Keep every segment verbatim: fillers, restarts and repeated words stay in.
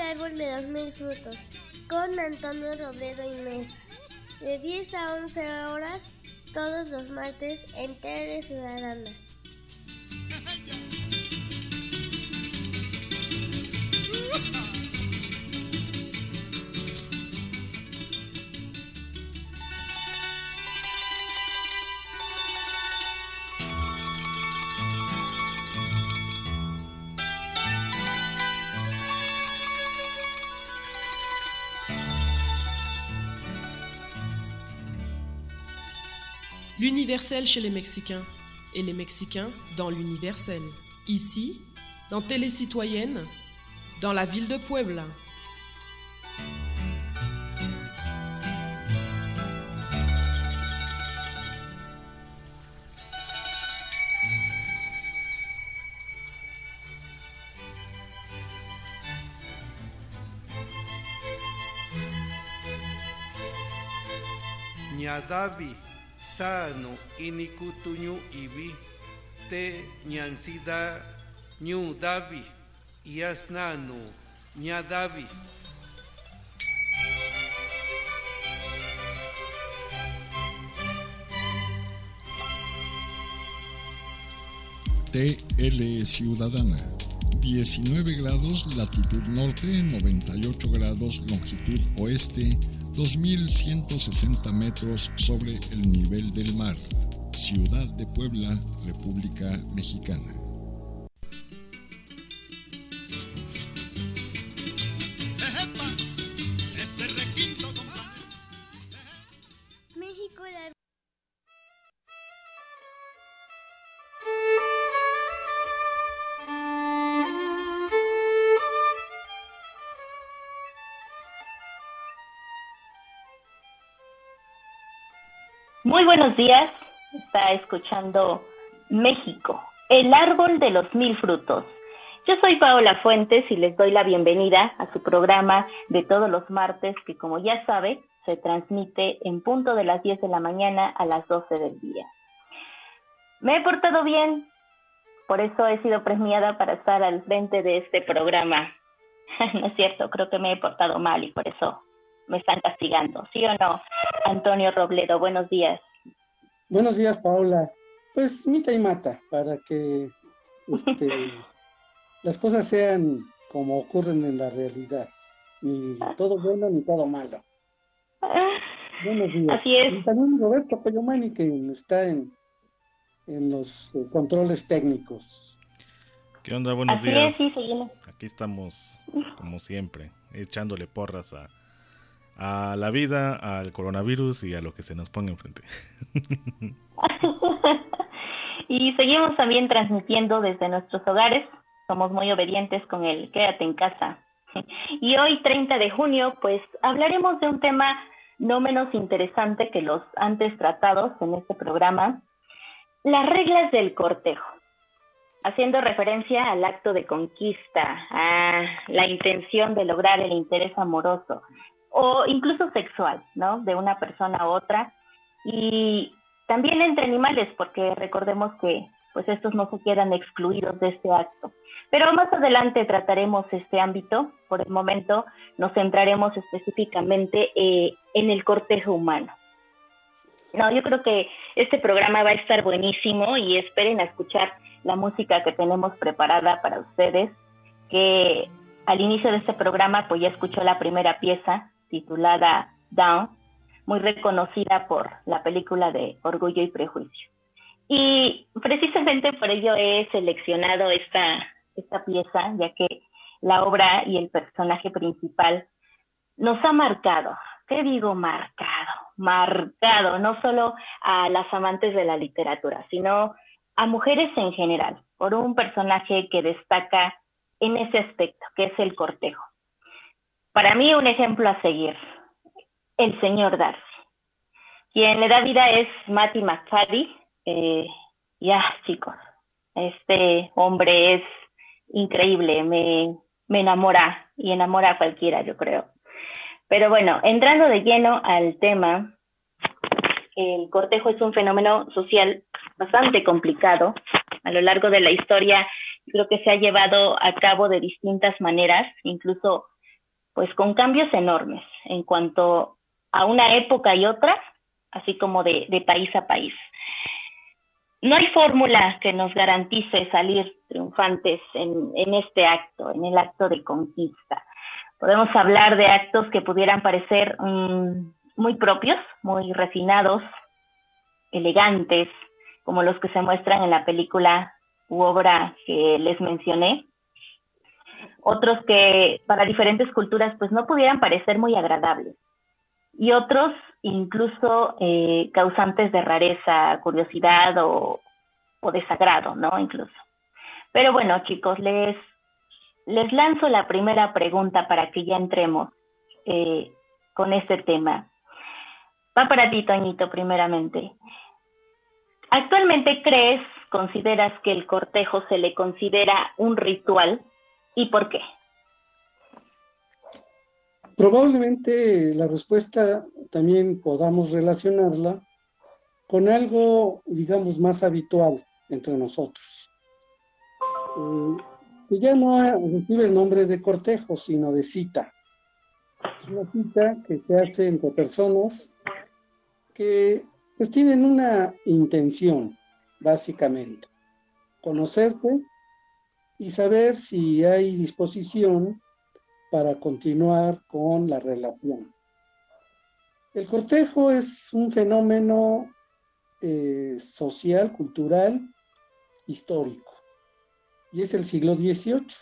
árbol de los mil frutos con Antonio Robledo y Mesa, de diez a once horas todos los martes en Tele Ciudadana. L'universel chez les Mexicains et les Mexicains dans l'universel. Ici, dans Télé Citoyenne, dans la ville de Puebla. Ñadavi sano inikutuñu ibi te ñansida ñu davi yasnanu ñadavi. T L Ciudadana, diecinueve grados latitud norte, noventa y ocho grados longitud oeste, dos mil ciento sesenta metros sobre el nivel del mar. Ciudad de Puebla, República Mexicana. México, la... Muy buenos días, está escuchando México, el árbol de los mil frutos. Yo soy Paola Fuentes y les doy la bienvenida a su programa de todos los martes que, como ya sabe, se transmite en punto de las diez de la mañana a las doce del día. Me he portado bien, por eso he sido premiada para estar al frente de este programa. No es cierto, creo que me he portado mal y por eso me están castigando, ¿sí o no? Antonio Robledo, buenos días. Buenos días, Paola. Pues mita y mata, para que este, las cosas sean como ocurren en la realidad. Ni todo bueno ni todo malo. Buenos días. Así es. Y también Roberto Coyomani, que está en, en los eh, controles técnicos. ¿Qué onda? Buenos Así días. es, sí, seguimos. Aquí estamos, como siempre, echándole porras a a la vida, al coronavirus y a lo que se nos ponga enfrente. Y seguimos también transmitiendo desde nuestros hogares. Somos muy obedientes con el quédate en casa. Y hoy, treinta de junio, pues hablaremos de un tema no menos interesante que los antes tratados en este programa, las reglas del cortejo. Haciendo referencia al acto de conquista, a la intención de lograr el interés amoroso, o incluso sexual, ¿no? De una persona a otra, y también entre animales, porque recordemos que pues estos no se quedan excluidos de este acto. Pero más adelante trataremos este ámbito. Por el momento nos centraremos específicamente eh, en el cortejo humano. No, yo creo que este programa va a estar buenísimo y esperen a escuchar la música que tenemos preparada para ustedes, que al inicio de este programa pues ya escuchó la primera pieza, titulada Down, muy reconocida por la película de Orgullo y Prejuicio. Y precisamente por ello he seleccionado esta, esta pieza, ya que la obra y el personaje principal nos ha marcado. ¿Qué digo marcado? Marcado, no solo a las amantes de la literatura, sino a mujeres en general, por un personaje que destaca en ese aspecto, que es el cortejo. Para mí, un ejemplo a seguir, el señor Darcy. Quien le da vida es Matty McFadden. Eh, ya, chicos, este hombre es increíble, me, me enamora y enamora a cualquiera, yo creo. Pero bueno, entrando de lleno al tema, el cortejo es un fenómeno social bastante complicado. A lo largo de la historia, creo que se ha llevado a cabo de distintas maneras, incluso pues con cambios enormes en cuanto a una época y otra, así como de, de país a país. No hay fórmula que nos garantice salir triunfantes en, en este acto, en el acto de conquista. Podemos hablar de actos que pudieran parecer um, muy propios, muy refinados, elegantes, como los que se muestran en la película u obra que les mencioné. Otros que para diferentes culturas pues no pudieran parecer muy agradables. Y otros incluso eh, causantes de rareza, curiosidad o, o desagrado, ¿no? Incluso. Pero bueno, chicos, les, les lanzo la primera pregunta para que ya entremos eh, con este tema. Va para ti, Toñito, primeramente. ¿Actualmente crees, consideras que el cortejo se le considera un ritual? ¿Y por qué? Probablemente la respuesta también podamos relacionarla con algo, digamos, más habitual entre nosotros. Eh, que ya no recibe el nombre de cortejo, sino de cita. Es una cita que se hace entre personas que pues tienen una intención, básicamente. Conocerse y saber si hay disposición para continuar con la relación. El cortejo es un fenómeno eh, social, cultural, histórico, y es el siglo dieciocho.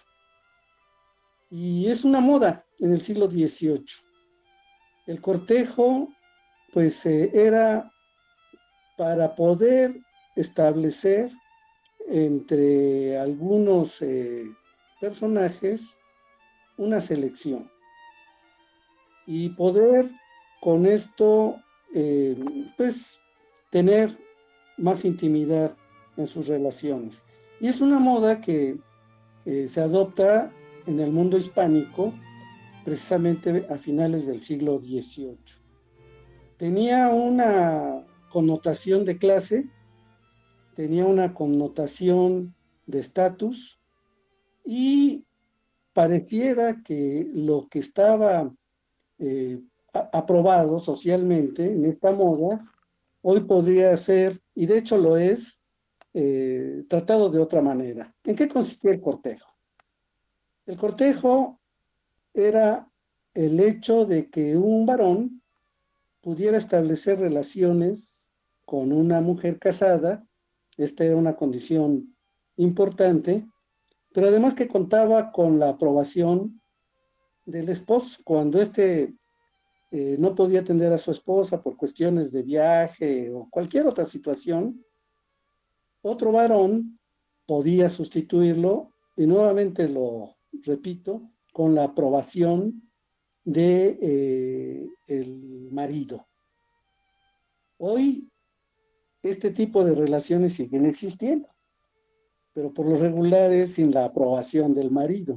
Y es una moda en el siglo dieciocho. El cortejo, pues, eh, era para poder establecer entre algunos eh, personajes una selección y poder con esto eh, pues tener más intimidad en sus relaciones. Y es una moda que eh, se adopta en el mundo hispánico precisamente a finales del siglo dieciocho. Tenía una connotación de clase, tenía una connotación de estatus y pareciera que lo que estaba eh, a- aprobado socialmente en esta moda, hoy podría ser, y de hecho lo es, eh, tratado de otra manera. ¿En qué consistía el cortejo? El cortejo era el hecho de que un varón pudiera establecer relaciones con una mujer casada. Esta era una condición importante, pero además que contaba con la aprobación del esposo. Cuando éste eh, no podía atender a su esposa por cuestiones de viaje o cualquier otra situación, otro varón podía sustituirlo, y nuevamente lo repito, con la aprobación de eh, el marido. Hoy este tipo de relaciones siguen existiendo, pero por lo regular es sin la aprobación del marido.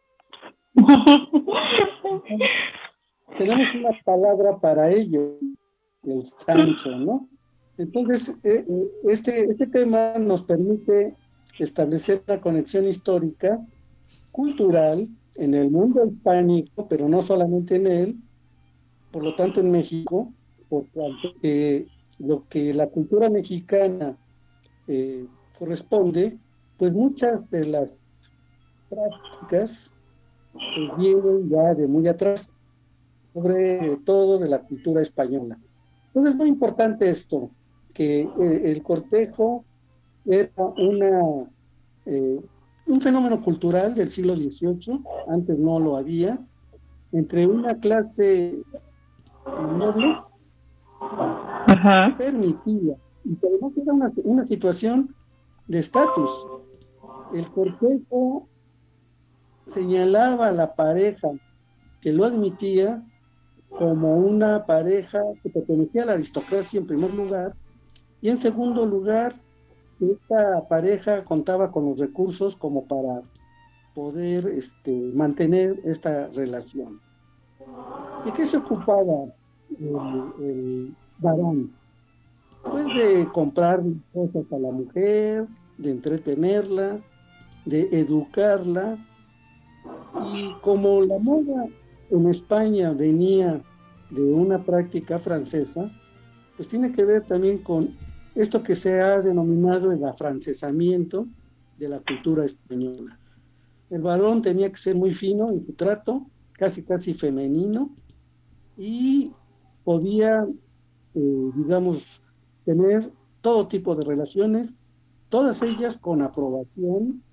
Tenemos una palabra para ello, el Sancho, ¿no? Entonces, eh, este, este tema nos permite establecer una conexión histórica, cultural, en el mundo hispánico, pero no solamente en él, por lo tanto en México, porque eh, lo que la cultura mexicana eh, corresponde, pues muchas de las prácticas eh, vienen ya de muy atrás, sobre todo de la cultura española. Entonces es muy importante esto, que eh, el cortejo era una, eh, un fenómeno cultural del siglo dieciocho, antes no lo había, entre una clase noble, Ajá. permitida, y que además era una, una situación de estatus. El cortejo señalaba a la pareja que lo admitía como una pareja que pertenecía a la aristocracia en primer lugar, y en segundo lugar, esta pareja contaba con los recursos como para poder este, mantener esta relación. ¿De qué se ocupaba el, el varón? Pues de comprar cosas a la mujer, de entretenerla, de educarla, y como la moda en España venía de una práctica francesa, pues tiene que ver también con esto que se ha denominado el afrancesamiento de la cultura española. El varón tenía que ser muy fino en su trato, casi casi femenino, y podía, eh, digamos, tener todo tipo de relaciones, todas ellas con aprobación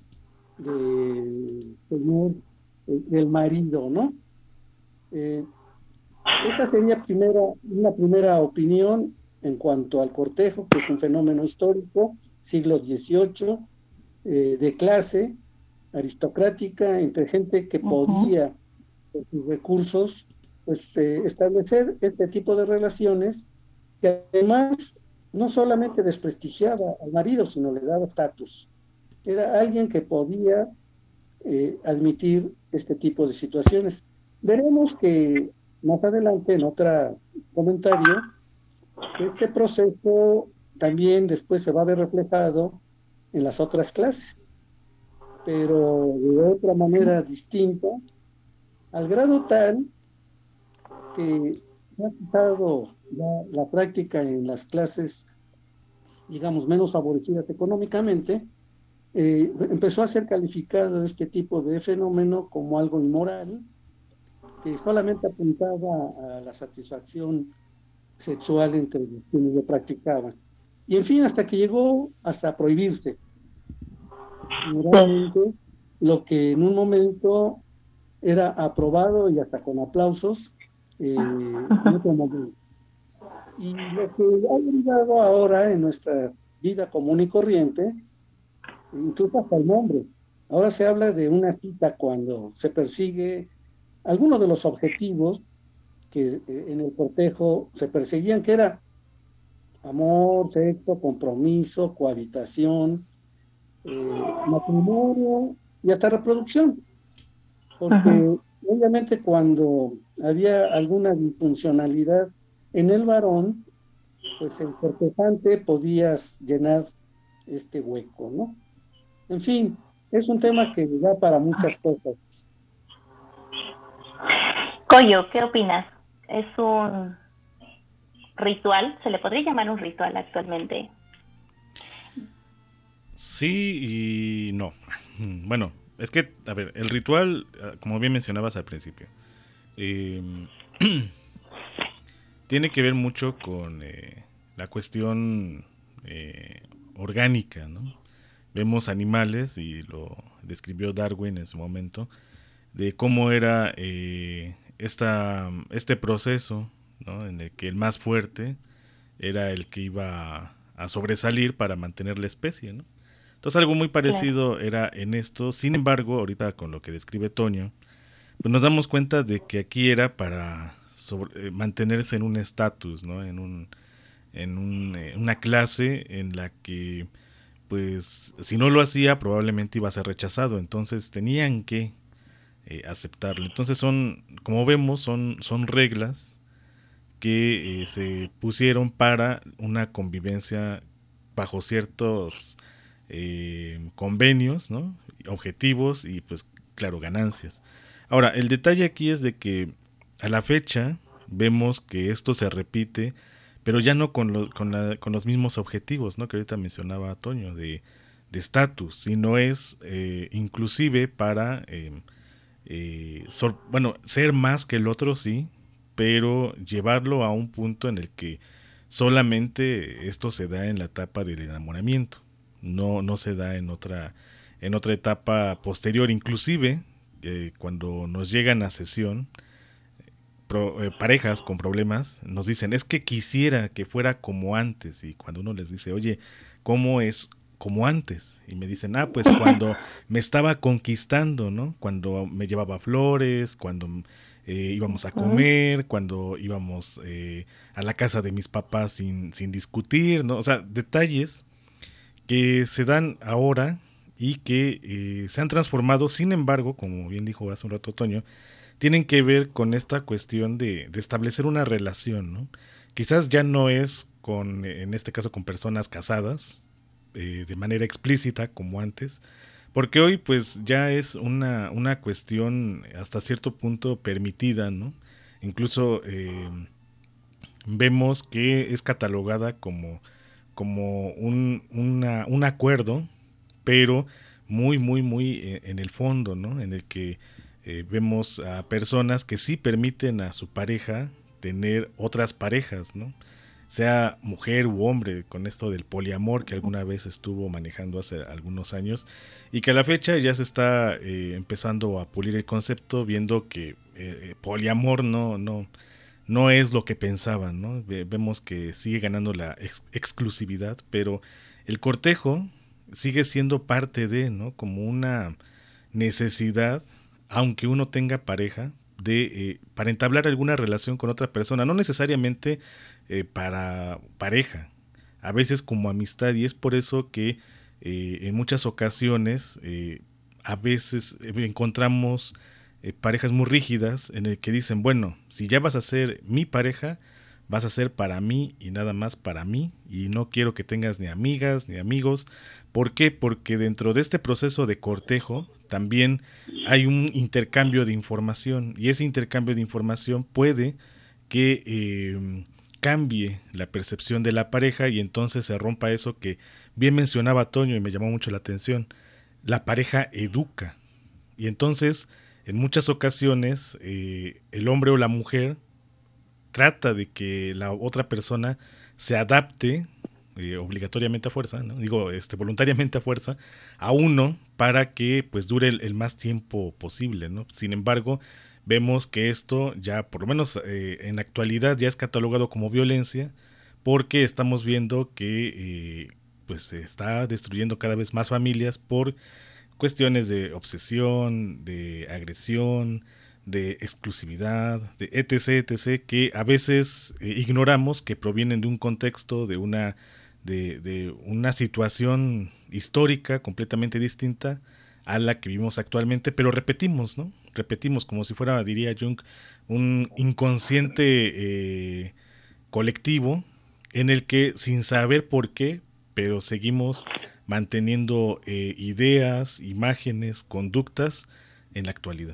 del señor, eh, del marido, ¿no? Eh, esta sería primera, una primera opinión en cuanto al cortejo, que es un fenómeno histórico, siglo dieciocho, eh, de clase aristocrática, entre gente que podía, con sus recursos, pues eh, establecer este tipo de relaciones, que además no solamente desprestigiaba al marido, sino le daba estatus. Era alguien que podía eh, admitir este tipo de situaciones. Veremos que más adelante, en otro comentario, este proceso también después se va a ver reflejado en las otras clases, pero de otra manera distinta, al grado tal que ha empezado ya la práctica en las clases, digamos, menos favorecidas económicamente, eh, empezó a ser calificado este tipo de fenómeno como algo inmoral, que solamente apuntaba a la satisfacción sexual entre quienes lo practicaban. Y en fin, hasta que llegó hasta prohibirse. Realmente, lo que en un momento era aprobado y hasta con aplausos, eh, en otro momento. Y lo que ha derivado ahora en nuestra vida común y corriente, incluso hasta el nombre. Ahora se habla de una cita cuando se persigue algunos de los objetivos que eh, en el cortejo se perseguían, que era amor, sexo, compromiso, cohabitación, eh, matrimonio y hasta reproducción. Porque uh-huh. obviamente cuando había alguna disfuncionalidad en el varón, pues el cortejante podía llenar este hueco, ¿no? En fin, es un tema que da para muchas cosas. Coyo, ¿qué opinas? ¿Es un ritual? ¿Se le podría llamar un ritual actualmente? Sí y no. Bueno, es que, a ver, el ritual, como bien mencionabas al principio, eh, tiene que ver mucho con eh, la cuestión eh, orgánica, ¿no? Vemos animales, y lo describió Darwin en su momento, de cómo era eh, esta, este proceso, ¿no? En el que el más fuerte era el que iba a, a sobresalir para mantener la especie, ¿no? Entonces algo muy parecido era en esto. Sin embargo, ahorita con lo que describe Toño, pues nos damos cuenta de que aquí era para sobre, eh, mantenerse en un estatus, ¿no? En, un, en un, eh, una clase en la que, pues, si no lo hacía, probablemente iba a ser rechazado. Entonces tenían que eh, aceptarlo. Entonces son, como vemos, son, son reglas que eh, se pusieron para una convivencia bajo ciertos eh, convenios, ¿no? Objetivos y, pues, claro, ganancias. Ahora, el detalle aquí es de que a la fecha vemos que esto se repite, pero ya no con, lo, con, la, con los mismos objetivos, ¿no? Que ahorita mencionaba Toño, de estatus, sino es eh, inclusive para, eh, eh, sor, bueno, ser más que el otro, sí, pero llevarlo a un punto en el que solamente esto se da en la etapa del enamoramiento, no, no se da en otra, en otra etapa posterior. Inclusive eh, cuando nos llegan a sesión pro, eh, parejas con problemas, nos dicen, es que quisiera que fuera como antes. Y cuando uno les dice, oye, ¿cómo es como antes? Y me dicen, ah, pues cuando me estaba conquistando, ¿no? Cuando me llevaba flores, cuando eh, íbamos a comer, cuando íbamos eh, a la casa de mis papás sin, sin discutir, ¿no? O sea, detalles que se dan ahora y que eh, se han transformado. Sin embargo, como bien dijo hace un rato Toño, tienen que ver con esta cuestión de, de establecer una relación, ¿no? Quizás ya no es con, en este caso, con personas casadas, eh, de manera explícita como antes, porque hoy pues ya es una, una cuestión hasta cierto punto permitida, ¿no? Incluso eh, vemos que es catalogada como, como un, una, un acuerdo, pero muy, muy, muy en el fondo, ¿no? En el que eh, vemos a personas que sí permiten a su pareja tener otras parejas, ¿no? Sea mujer u hombre, con esto del poliamor que alguna vez estuvo manejando hace algunos años y que a la fecha ya se está eh, empezando a pulir el concepto, viendo que eh, poliamor no, no, no es lo que pensaban, ¿no? Vemos que sigue ganando la ex- exclusividad, pero el cortejo sigue siendo parte de, ¿no? Como una necesidad, aunque uno tenga pareja, de eh, para entablar alguna relación con otra persona, no necesariamente eh, para pareja, a veces como amistad, y es por eso que eh, en muchas ocasiones eh, a veces encontramos eh, parejas muy rígidas en el que dicen, bueno, si ya vas a ser mi pareja, vas a ser para mí y nada más para mí, y no quiero que tengas ni amigas ni amigos. ¿Por qué? Porque dentro de este proceso de cortejo también hay un intercambio de información, y ese intercambio de información puede que eh, cambie la percepción de la pareja, y entonces se rompa eso que bien mencionaba Toño y me llamó mucho la atención. La pareja educa, y entonces en muchas ocasiones eh, el hombre o la mujer trata de que la otra persona se adapte eh, obligatoriamente a fuerza, ¿no? Digo, este, voluntariamente a fuerza, a uno, para que pues dure el, el más tiempo posible, ¿no? Sin embargo, vemos que esto ya, por lo menos eh, en la actualidad, ya es catalogado como violencia, porque estamos viendo que eh, pues se está destruyendo cada vez más familias por cuestiones de obsesión, de agresión, de exclusividad, de etc, etc, que a veces eh, ignoramos, que provienen de un contexto, de una, de, de una situación histórica completamente distinta a la que vivimos actualmente, pero repetimos, ¿no? Repetimos como si fuera, diría Jung, un inconsciente eh, colectivo en el que sin saber por qué, pero seguimos manteniendo eh, ideas, imágenes, conductas en la actualidad.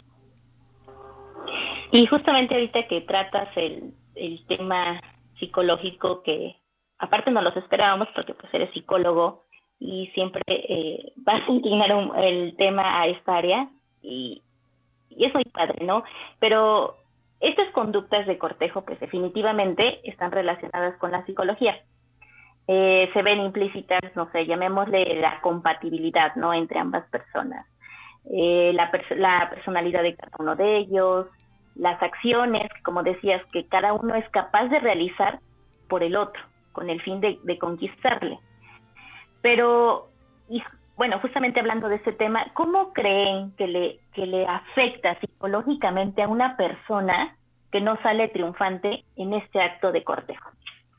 Y justamente ahorita que tratas el, el tema psicológico, que aparte no los esperábamos porque pues eres psicólogo y siempre eh, vas a inclinar un, el tema a esta área, y, y es muy padre, ¿no? Pero estas conductas de cortejo pues definitivamente están relacionadas con la psicología. Eh, se ven implícitas, no sé, llamémosle la compatibilidad, ¿no? Entre ambas personas. Eh, la, pers- la personalidad de cada uno de ellos, las acciones, como decías, que cada uno es capaz de realizar por el otro, con el fin de, de conquistarle. Pero, y, bueno, justamente hablando de este tema, ¿cómo creen que le, que le afecta psicológicamente a una persona que no sale triunfante en este acto de cortejo?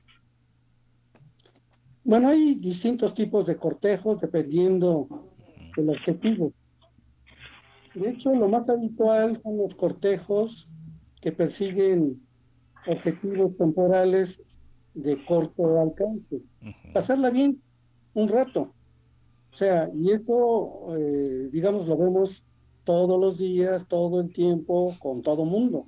Bueno, hay distintos tipos de cortejos dependiendo del objetivo. De hecho, lo más habitual son los cortejos que persiguen objetivos temporales de corto alcance. Uh-huh. Pasarla bien un rato. O sea, y eso, eh, digamos, lo vemos todos los días, todo el tiempo, con todo mundo.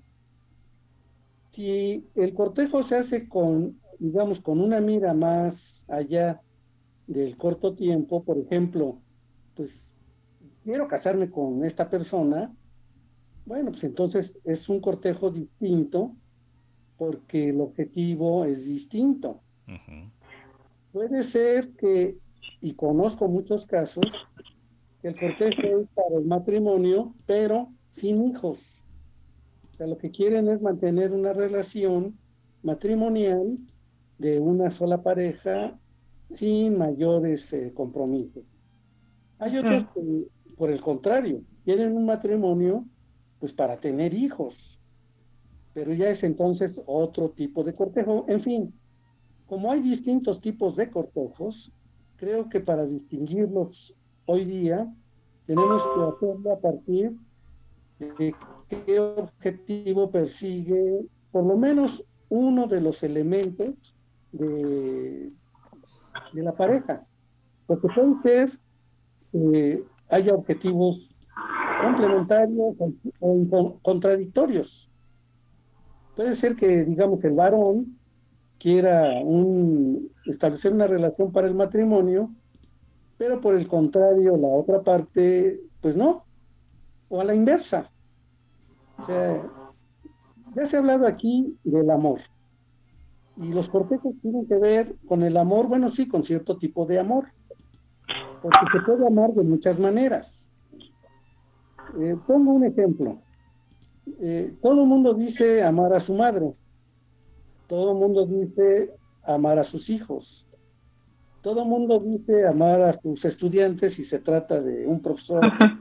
Si el cortejo se hace con, digamos, con una mira más allá del corto tiempo, por ejemplo, pues quiero casarme con esta persona, bueno, pues entonces es un cortejo distinto porque el objetivo es distinto. Uh-huh. Puede ser que, y conozco muchos casos, que el cortejo es para el matrimonio, pero sin hijos. O sea, lo que quieren es mantener una relación matrimonial de una sola pareja sin mayores eh, compromisos. Hay otros que, por el contrario, quieren un matrimonio pues para tener hijos, pero ya es entonces otro tipo de cortejo. En fin, como hay distintos tipos de cortejos, creo que para distinguirlos hoy día tenemos que hacerlo a partir de qué objetivo persigue por lo menos uno de los elementos de, de la pareja, porque pueden ser Eh, haya objetivos complementarios o, o contradictorios. Puede ser que, digamos, el varón quiera un, establecer una relación para el matrimonio, pero por el contrario, la otra parte, pues no, o a la inversa. O sea, ya se ha hablado aquí del amor, y los cortejos tienen que ver con el amor, bueno, sí, con cierto tipo de amor, porque se puede amar de muchas maneras. Eh, pongo un ejemplo. Eh, todo el mundo dice amar a su madre, todo el mundo dice amar a sus hijos, todo el mundo dice amar a sus estudiantes si se trata de un profesor.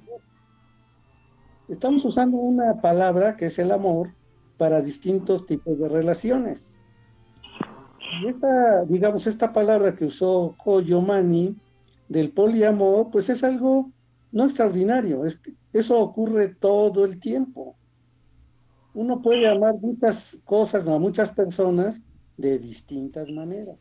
Estamos usando una palabra que es el amor para distintos tipos de relaciones. Y esta, digamos, esta palabra que usó Koyo Mani del poliamor, pues es algo no extraordinario, es, eso ocurre todo el tiempo. Uno puede amar muchas cosas, a muchas personas de distintas maneras.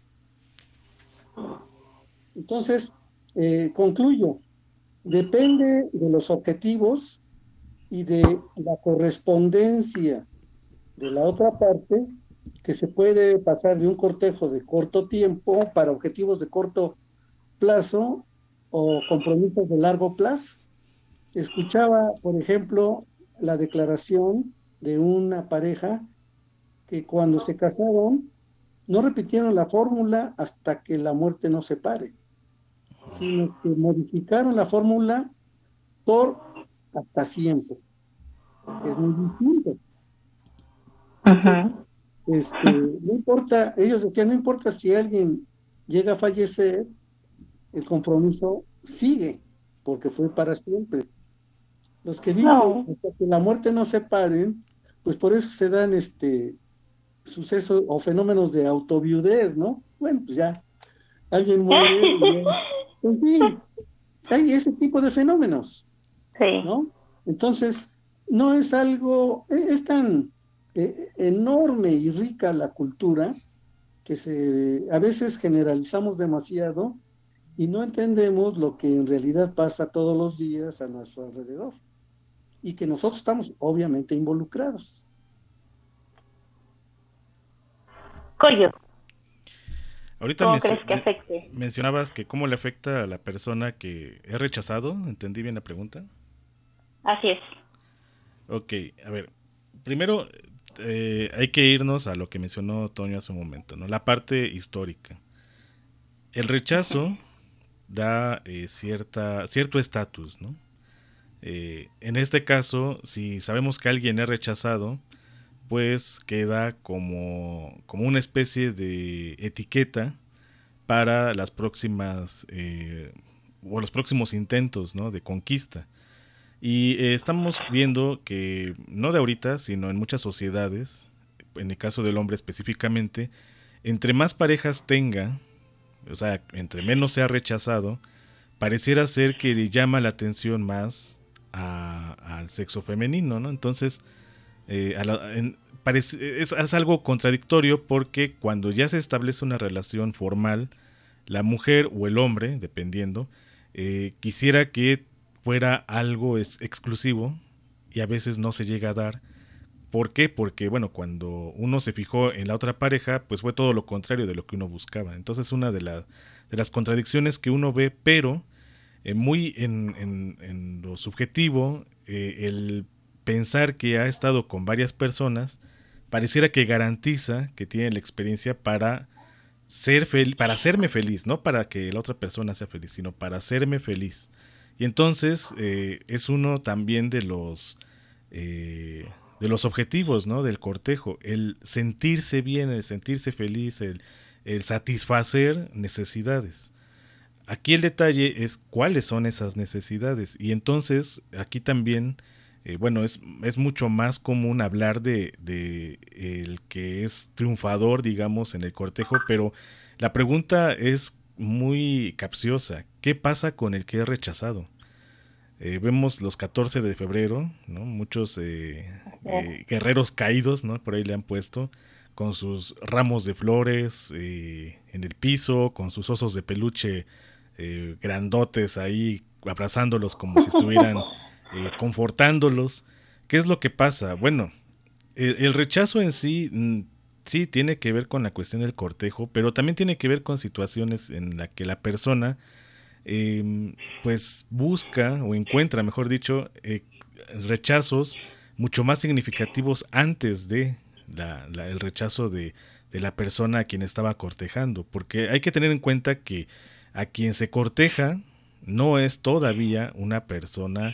Entonces, eh, concluyo, depende de los objetivos y de la correspondencia de la otra parte, que se puede pasar de un cortejo de corto tiempo para objetivos de corto plazo o compromisos de largo plazo. Escuchaba, por ejemplo, la declaración de una pareja que cuando se casaron no repitieron la fórmula hasta que la muerte nos separe, sino que modificaron la fórmula por hasta siempre. Es muy distinto. Entonces, este, no importa, ellos decían, no importa si alguien llega a fallecer, el compromiso sigue, porque fue para siempre. Los que dicen no. que la muerte no separen, pues por eso se dan este sucesos o fenómenos de autoviudez, ¿no? Bueno, pues ya, alguien muere, y ya, en fin, hay ese tipo de fenómenos, sí. ¿no? Entonces, no es algo, es tan eh, enorme y rica la cultura que se, a veces generalizamos demasiado y no entendemos lo que en realidad pasa todos los días a nuestro alrededor y que nosotros estamos obviamente involucrados. Coyo, ahorita ¿cómo mencio- crees que afecte? mencionabas que cómo le afecta a la persona que es rechazado. ¿Entendí bien la pregunta? Así es. Ok, a ver, primero eh, hay que irnos a lo que mencionó Toño hace un momento, ¿no? La parte histórica. El rechazo da eh, cierta, cierto estatus, ¿no? Eh, en este caso, si sabemos que alguien es rechazado, pues queda como, como una especie de etiqueta para las próximas eh, o los próximos intentos, ¿no?, de conquista. Y eh, estamos viendo que no de ahorita, sino en muchas sociedades, en el caso del hombre específicamente, entre más parejas tenga, o sea, entre menos sea rechazado, pareciera ser que le llama la atención más a, al sexo femenino, ¿no? Entonces, eh, a la, en, parece, es, es algo contradictorio porque cuando ya se establece una relación formal, la mujer o el hombre, dependiendo, eh, quisiera que fuera algo es exclusivo y a veces no se llega a dar. ¿Por qué? Porque, bueno, cuando uno se fijó en la otra pareja, pues fue todo lo contrario de lo que uno buscaba. Entonces, una de, la, de las contradicciones que uno ve, pero eh, muy en, en, en lo subjetivo, eh, el pensar que ha estado con varias personas, pareciera que garantiza que tiene la experiencia para ser fel- para hacerme feliz, no para que la otra persona sea feliz, sino para hacerme feliz. Y entonces eh, es uno también de los eh, de los objetivos, ¿no?, del cortejo, el sentirse bien, el sentirse feliz, el, el satisfacer necesidades. Aquí el detalle es cuáles son esas necesidades. Y entonces aquí también, eh, bueno, es, es mucho más común hablar de, de el que es triunfador, digamos, en el cortejo, pero la pregunta es muy capciosa. ¿Qué pasa con el que es rechazado? Eh, vemos los catorce de febrero, ¿no? Muchos eh, eh, guerreros caídos, ¿no?, por ahí le han puesto, con sus ramos de flores eh, en el piso, con sus osos de peluche eh, grandotes ahí abrazándolos como si estuvieran eh, confortándolos. ¿Qué es lo que pasa? Bueno, el, el rechazo en sí, mm, sí tiene que ver con la cuestión del cortejo, pero también tiene que ver con situaciones en las que la persona eh, pues busca o encuentra, mejor dicho, eh, rechazos mucho más significativos antes de la, la, el rechazo de, de la persona a quien estaba cortejando, porque hay que tener en cuenta que a quien se corteja no es todavía una persona,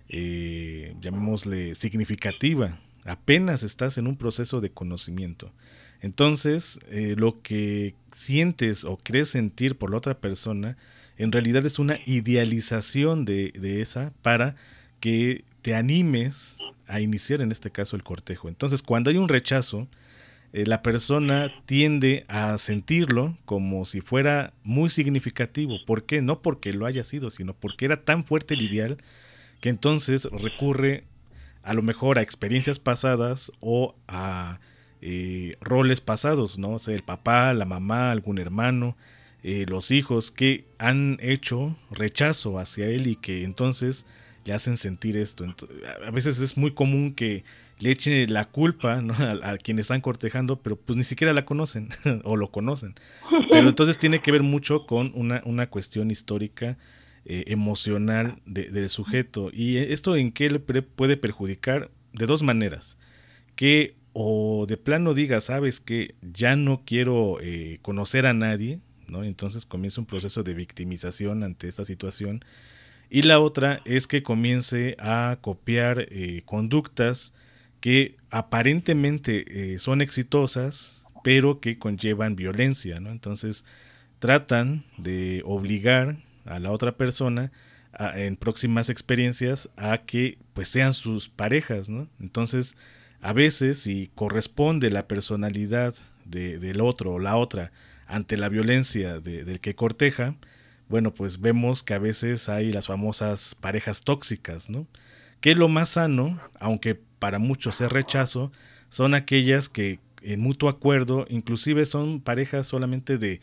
eh, llamémosle, significativa, apenas estás en un proceso de conocimiento. Entonces, eh, lo que sientes o crees sentir por la otra persona, en realidad es una idealización de, de esa para que te animes a iniciar en este caso el cortejo. Entonces, cuando hay un rechazo, eh, la persona tiende a sentirlo como si fuera muy significativo. ¿Por qué? No porque lo haya sido, sino porque era tan fuerte el ideal que entonces recurre a lo mejor a experiencias pasadas o a eh, roles pasados, ¿no? O sea, el papá, la mamá, algún hermano, eh, los hijos que han hecho rechazo hacia él y que entonces le hacen sentir esto. Entonces, a veces es muy común que le echen la culpa, ¿no? a, a quienes están cortejando, pero pues ni siquiera la conocen o lo conocen. Pero entonces tiene que ver mucho con una, una cuestión histórica, eh, emocional de, del sujeto. ¿Y esto en qué le pre- puede perjudicar? De dos maneras. Que o de plano diga, sabes que ya no quiero eh, conocer a nadie, ¿no? Entonces comienza un proceso de victimización ante esta situación. Y la otra es que comience a copiar eh, conductas que aparentemente eh, son exitosas, pero que conllevan violencia, ¿no? Entonces tratan de obligar a la otra persona a, en próximas experiencias a que pues sean sus parejas, ¿no? Entonces a veces si corresponde la personalidad de, del otro o la otra ante la violencia de, del que corteja, bueno, pues vemos que a veces hay las famosas parejas tóxicas, ¿no? Que lo más sano, aunque para muchos es rechazo, son aquellas que en mutuo acuerdo, inclusive son parejas solamente de,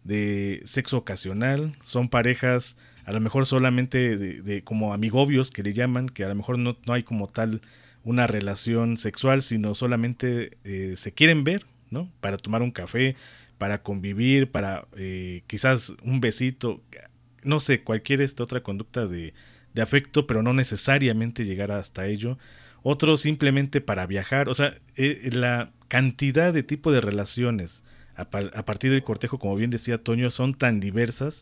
de sexo ocasional, son parejas a lo mejor solamente de, de como amigobios que le llaman, que a lo mejor no, no hay como tal una relación sexual, sino solamente eh, se quieren ver, ¿no? Para tomar un café, para convivir, para eh, quizás un besito, no sé, cualquier esta otra conducta de, de afecto, pero no necesariamente llegar hasta ello. Otros simplemente para viajar, o sea, eh, la cantidad de tipo de relaciones a, par, a partir del cortejo, como bien decía Toño, son tan diversas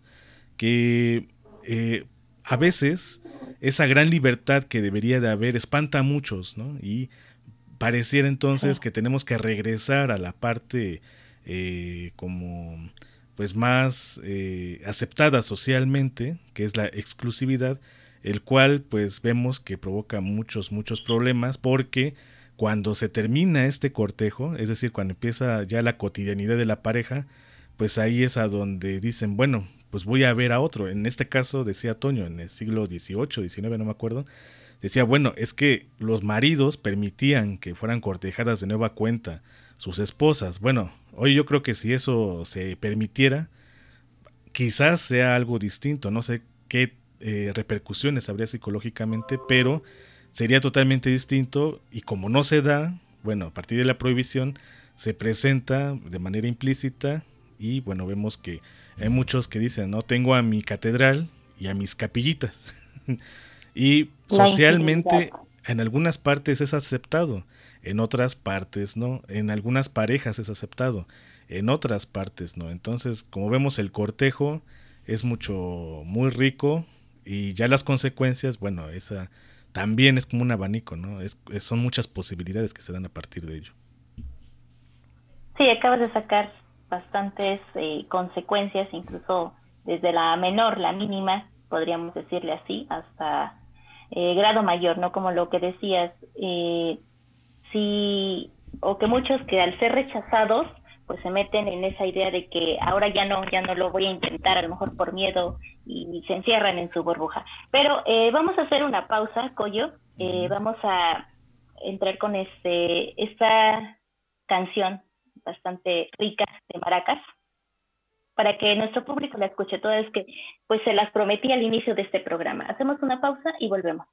que eh, a veces esa gran libertad que debería de haber espanta a muchos, ¿no? Y pareciera entonces que tenemos que regresar a la parte eh, como pues más eh, aceptada socialmente, que es la exclusividad, el cual pues vemos que provoca muchos, muchos problemas, porque cuando se termina este cortejo, es decir, cuando empieza ya la cotidianidad de la pareja, pues ahí es a donde dicen, bueno, pues voy a ver a otro. En este caso, decía Toño, en el siglo dieciocho, diecinueve, no me acuerdo, decía, bueno, es que los maridos permitían que fueran cortejadas de nueva cuenta sus esposas. Bueno, hoy yo creo que si eso se permitiera, quizás sea algo distinto, no sé qué eh, repercusiones habría psicológicamente, pero sería totalmente distinto, y como no se da, bueno, a partir de la prohibición se presenta de manera implícita, y bueno, vemos que hay muchos que dicen, no, tengo a mi catedral y a mis capillitas. Y socialmente en algunas partes es aceptado, en otras partes no, en algunas parejas es aceptado, en otras partes no. Entonces, como vemos, el cortejo es mucho, muy rico, y ya las consecuencias, bueno, esa también es como un abanico, ¿no? Es, es, son muchas posibilidades que se dan a partir de ello. Sí, acabas de sacar bastantes eh, consecuencias, incluso desde la menor, la mínima, podríamos decirle así, hasta eh, grado mayor, ¿no? Como lo que decías, eh, sí, o que muchos que al ser rechazados, pues se meten en esa idea de que ahora ya no, ya no lo voy a intentar, a lo mejor por miedo, y se encierran en su burbuja. Pero eh, vamos a hacer una pausa, Coyo, eh, vamos a entrar con este esta canción bastante rica de maracas. para que nuestro público la escuche, todas es que pues se las prometí al inicio de este programa. Hacemos una pausa y volvemos.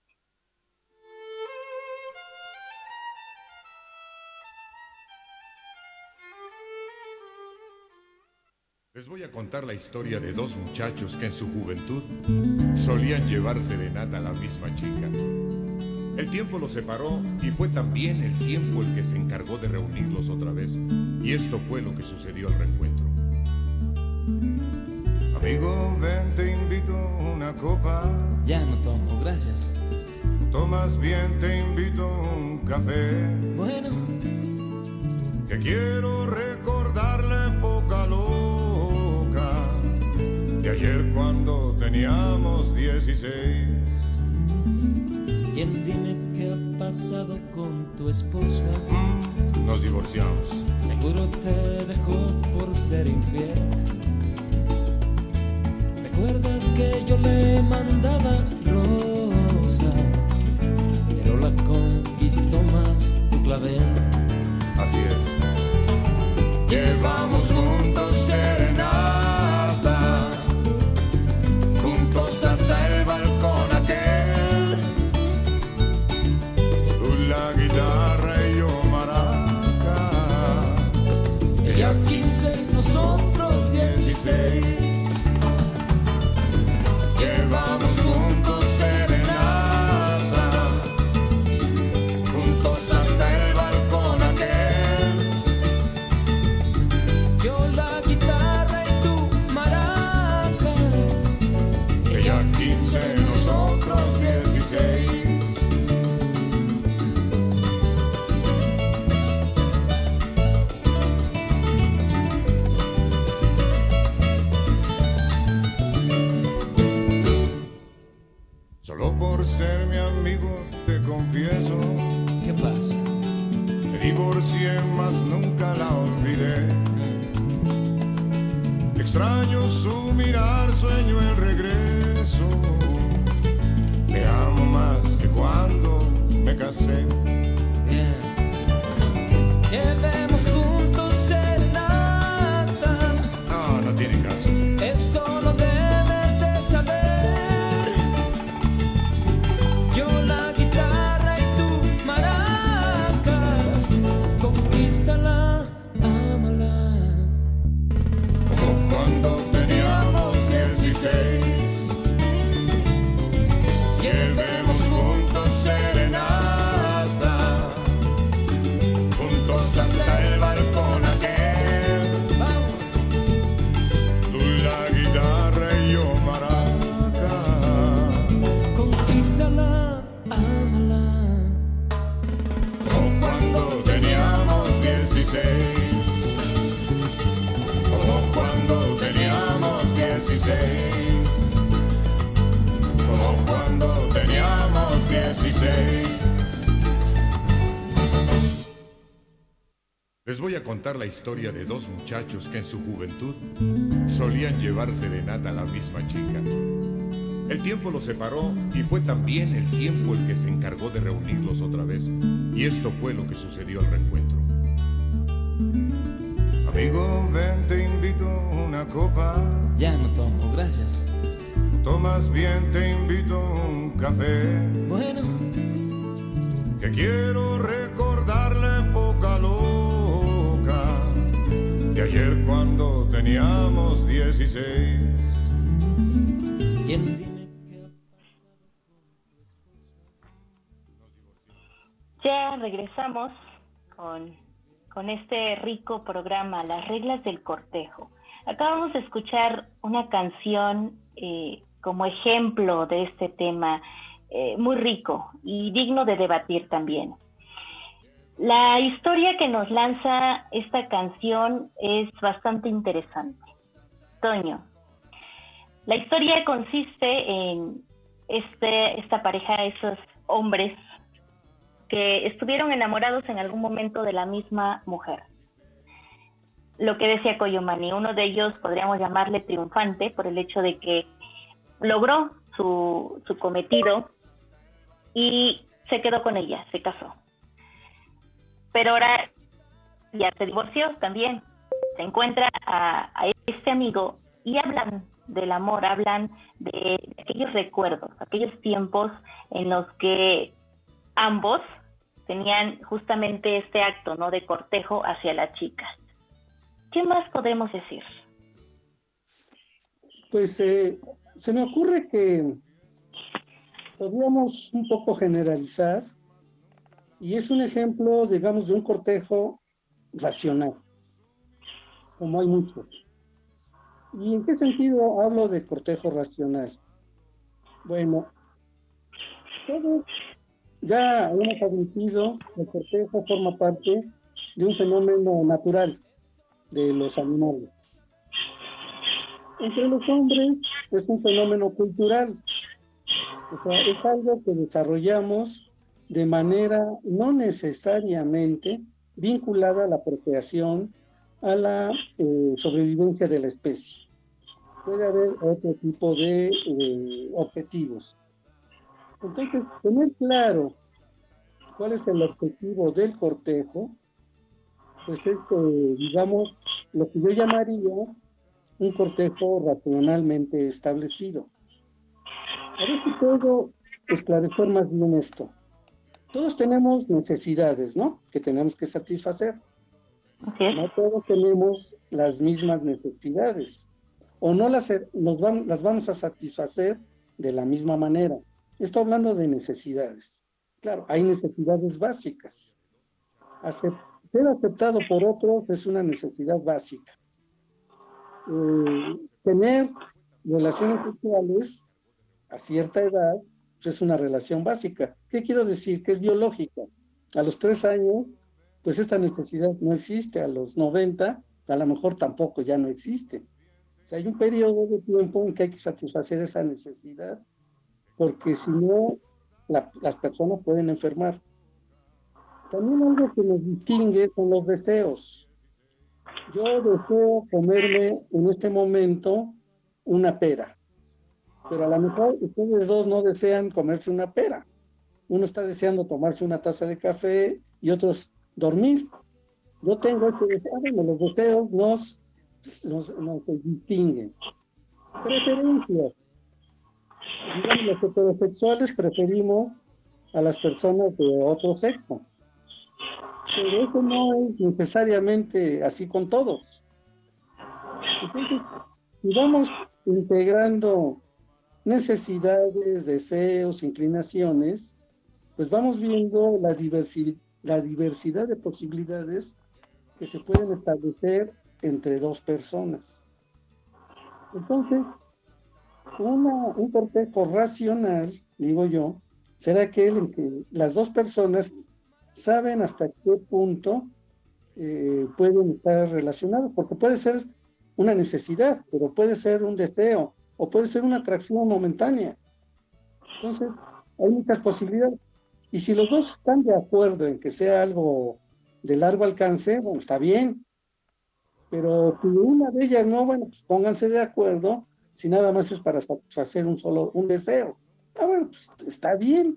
Les voy a contar la historia de dos muchachos que en su juventud solían llevar serenata a la misma chica. El tiempo los separó y fue también el tiempo el que se encargó de reunirlos otra vez. Y esto fue lo que sucedió al reencuentro. Amigo, ven, te invito a una copa. Ya no tomo, gracias. Tomas bien, te invito a un café. Bueno. Que quiero recordar la época loca de ayer cuando teníamos dieciséis. Bien, dime qué ha pasado con tu esposa. Mm, nos divorciamos. Seguro te dejó por ser infiel. ¿Recuerdas que yo le mandaba rosas? Pero la conquistó más tu clavel. Así es. Llevamos juntos serenata, juntos hasta el balcón aquel. Tú la guitarra y yo maraca. Ella quince, nosotros dieciséis. Llevamos juntos serenata, juntos hasta el balcón aquel. Yo la guitarra y tú maracas. Ella quince, nosotros dieciséis. Solo por ser mi amigo te confieso. ¿Qué pasa? Me divorcié, mas nunca la olvidé. Extraño su mirar, sueño el regreso. Le amo más que cuando me casé. Bien. Llevemos juntos serenata. No, no tiene caso. Esto lo debes de saber. Yo la guitarra y tú maracas. Conquístala, ámala. Como cuando teníamos dieciséis. Llevemos juntos serenata, juntos hasta el balcón aquel. Vamos. Tú la guitarra y yo maraca. Conquístala, ámala. Como cuando teníamos dieciséis. Como cuando teníamos dieciséis. Como cuando teníamos dieciséis. Les voy a contar la historia de dos muchachos que en su juventud solían llevar serenata a la misma chica. El tiempo los separó y fue también el tiempo el que se encargó de reunirlos otra vez. Y esto fue lo que sucedió al reencuentro. Amigo, ven, te invito a una copa. Ya no tomo, gracias. Tomas bien, te invito a un café. Bueno. Que quiero recordar la época loca de ayer cuando teníamos dieciséis. ¿Quién dime qué ha pasado con tu esposa? Ya regresamos con, con este rico programa, Las Reglas del Cortejo. Acabamos de escuchar una canción eh, como ejemplo de este tema eh, muy rico y digno de debatir también. La historia que nos lanza esta canción es bastante interesante. Toño, la historia consiste en este, esta pareja, esos hombres que estuvieron enamorados en algún momento de la misma mujer. Lo que decía Coyomani, uno de ellos podríamos llamarle triunfante por el hecho de que logró su, su cometido y se quedó con ella, se casó. Pero ahora ya se divorció también, se encuentra a, a este amigo y hablan del amor, hablan de, de aquellos recuerdos, aquellos tiempos en los que ambos tenían justamente este acto, ¿no?, de cortejo hacia la chica. ¿Qué más podemos decir? Pues eh, se me ocurre que podríamos un poco generalizar, y es un ejemplo, digamos, de un cortejo racional, como hay muchos. ¿Y en qué sentido hablo de cortejo racional? Bueno, todos ya hemos admitido que el cortejo forma parte de un fenómeno natural de los animales. Entre los hombres es un fenómeno cultural, o sea, es algo que desarrollamos de manera no necesariamente vinculada a la procreación, a la eh, sobrevivencia de la especie. Puede haber otro tipo de eh, objetivos. Entonces, tener claro cuál es el objetivo del cortejo, pues es, eh, digamos, lo que yo llamaría un cortejo racionalmente establecido. A ver si puedo esclarecer más bien esto. Todos tenemos necesidades, ¿no?, que tenemos que satisfacer. Okay. No todos tenemos las mismas necesidades, o no las, nos van, las vamos a satisfacer de la misma manera. Estoy hablando de necesidades. Claro, hay necesidades básicas. Acep- ser aceptado por otros es una necesidad básica. Eh, tener relaciones sexuales a cierta edad pues es una relación básica. ¿Qué quiero decir? Que es biológica. A los tres años, pues esta necesidad no existe. A los noventa, a lo mejor tampoco ya no existe. O sea, hay un periodo de tiempo en que hay que satisfacer esa necesidad, porque si no, la, las personas pueden enfermar. También algo que nos distingue son los deseos. Yo deseo comerme en este momento una pera, pero a lo mejor ustedes dos no desean comerse una pera. Uno está deseando tomarse una taza de café y otros dormir. Yo tengo este deseo, bueno, los deseos nos, nos, nos distinguen. Preferencias. Digamos, los heterosexuales preferimos a las personas de otro sexo. Pero eso no es necesariamente así con todos. Entonces, si vamos integrando necesidades, deseos, inclinaciones, pues vamos viendo la diversidad, la diversidad de posibilidades que se pueden establecer entre dos personas. Entonces, una, un cortejo racional, digo yo, será aquel en que las dos personas saben hasta qué punto eh, pueden estar relacionados, porque puede ser una necesidad, pero puede ser un deseo, o puede ser una atracción momentánea. Entonces, hay muchas posibilidades. Y si los dos están de acuerdo en que sea algo de largo alcance, bueno, está bien. Pero si una de ellas no, bueno, pues pónganse de acuerdo, si nada más es para satisfacer un solo, un deseo. Ah, bueno, pues está bien.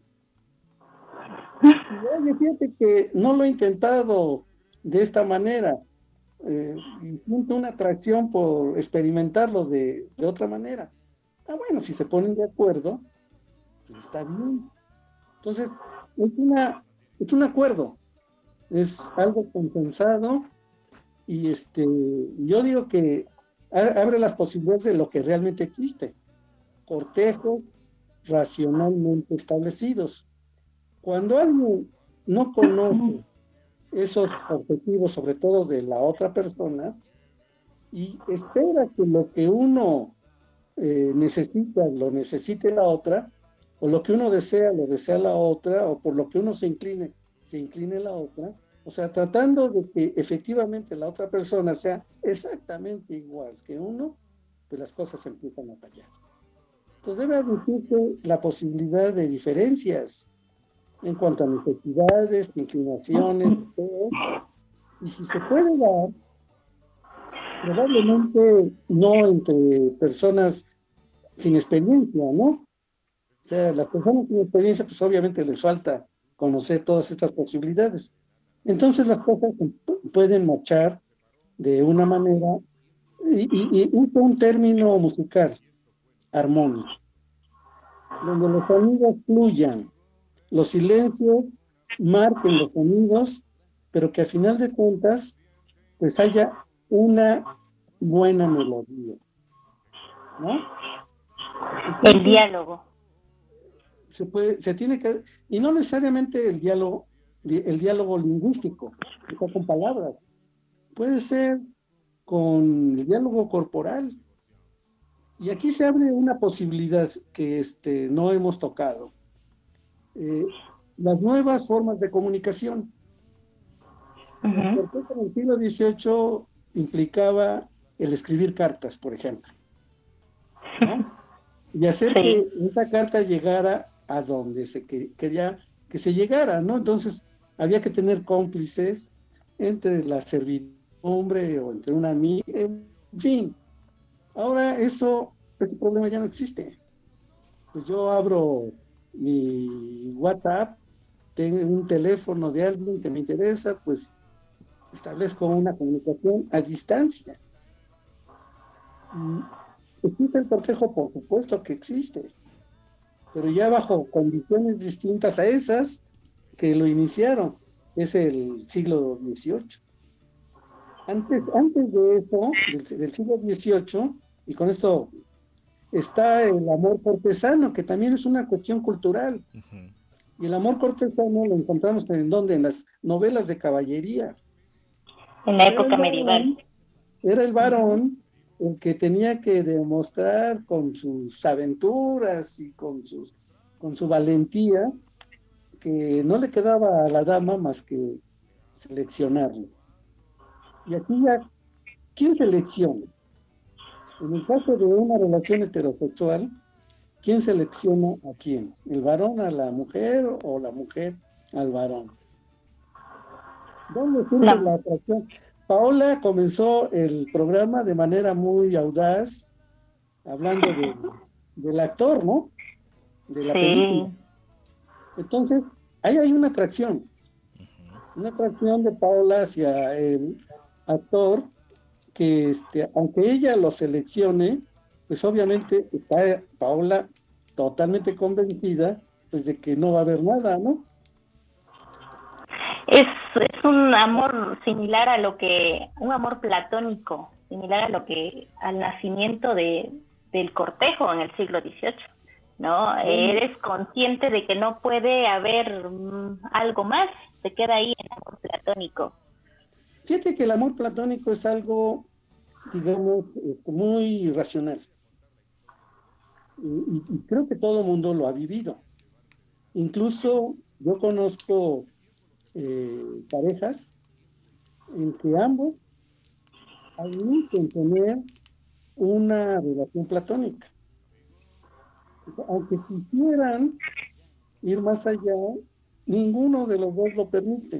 Si oye, fíjate que no lo he intentado de esta manera, eh, y siento una atracción por experimentarlo de, de otra manera. Ah, bueno, si se ponen de acuerdo, pues está bien. Entonces, es, una, es un acuerdo, es algo compensado, y este, yo digo que abre las posibilidades de lo que realmente existe. Cortejos racionalmente establecidos. Cuando alguien no conoce esos objetivos, sobre todo de la otra persona, y espera que lo que uno eh, necesita, lo necesite la otra, o lo que uno desea, lo desea la otra, o por lo que uno se incline, se incline la otra, o sea, tratando de que efectivamente la otra persona sea exactamente igual que uno, pues las cosas empiezan a fallar. Pues debe admitirse la posibilidad de diferencias en cuanto a necesidades, inclinaciones, todo. Y si se puede dar, probablemente no entre personas sin experiencia, ¿no? O sea, las personas sin experiencia, pues obviamente les falta conocer todas estas posibilidades. Entonces las cosas pueden marchar de una manera, y, y, y usa un término musical, armónico, donde los sonidos fluyan, los silencios marquen los sonidos, pero que a final de cuentas, pues haya una buena melodía, ¿no? Entonces, el diálogo. Se puede, se tiene que, y no necesariamente el diálogo, el diálogo lingüístico, o sea, con palabras. Puede ser con el diálogo corporal. Y aquí se abre una posibilidad que este, no hemos tocado. Eh, las nuevas formas de comunicación. Uh-huh. Porque en el siglo dieciocho implicaba el escribir cartas, por ejemplo, ¿no? Y hacer sí. que esta carta llegara a donde se que, quería que se llegara, ¿no? Entonces había que tener cómplices entre la servidumbre o entre una amiga, en fin. Ahora eso, ese problema ya no existe. Pues yo abro mi WhatsApp, tengo un teléfono de alguien que me interesa, pues establezco una comunicación a distancia. ¿Existe el cortejo? Por supuesto que existe, pero ya bajo condiciones distintas a esas que lo iniciaron. Es el siglo dieciocho. Antes, antes de esto, del, del siglo dieciocho, y con esto está el amor cortesano, que también es una cuestión cultural. Uh-huh. Y el amor cortesano lo encontramos en donde, en las novelas de caballería. En la época medieval. Era el varón el que tenía que demostrar con sus aventuras y con, sus, con su valentía que no le quedaba a la dama más que seleccionarlo. Y aquí ya, ¿quién selecciona? En el caso de una relación heterosexual, ¿quién selecciona a quién? ¿El varón a la mujer o la mujer al varón? ¿Dónde surge no. la atracción? Paola comenzó el programa de manera muy audaz, hablando de, del actor, ¿no? De la sí. película. Entonces, ahí hay una atracción. Una atracción de Paola hacia el actor, que este, aunque ella lo seleccione, pues obviamente está Paola totalmente convencida pues de que no va a haber nada, ¿no? Es, es un amor similar a lo que, un amor platónico, similar a lo que, al nacimiento de, del cortejo en el siglo dieciocho, ¿no? Sí. Eres consciente de que no puede haber um, algo más, se queda ahí el amor platónico. Fíjate que el amor platónico es algo, digamos, muy irracional. Y, y creo que todo el mundo lo ha vivido. Incluso yo conozco eh, parejas en que ambos admiten tener una relación platónica. Aunque quisieran ir más allá, ninguno de los dos lo permite.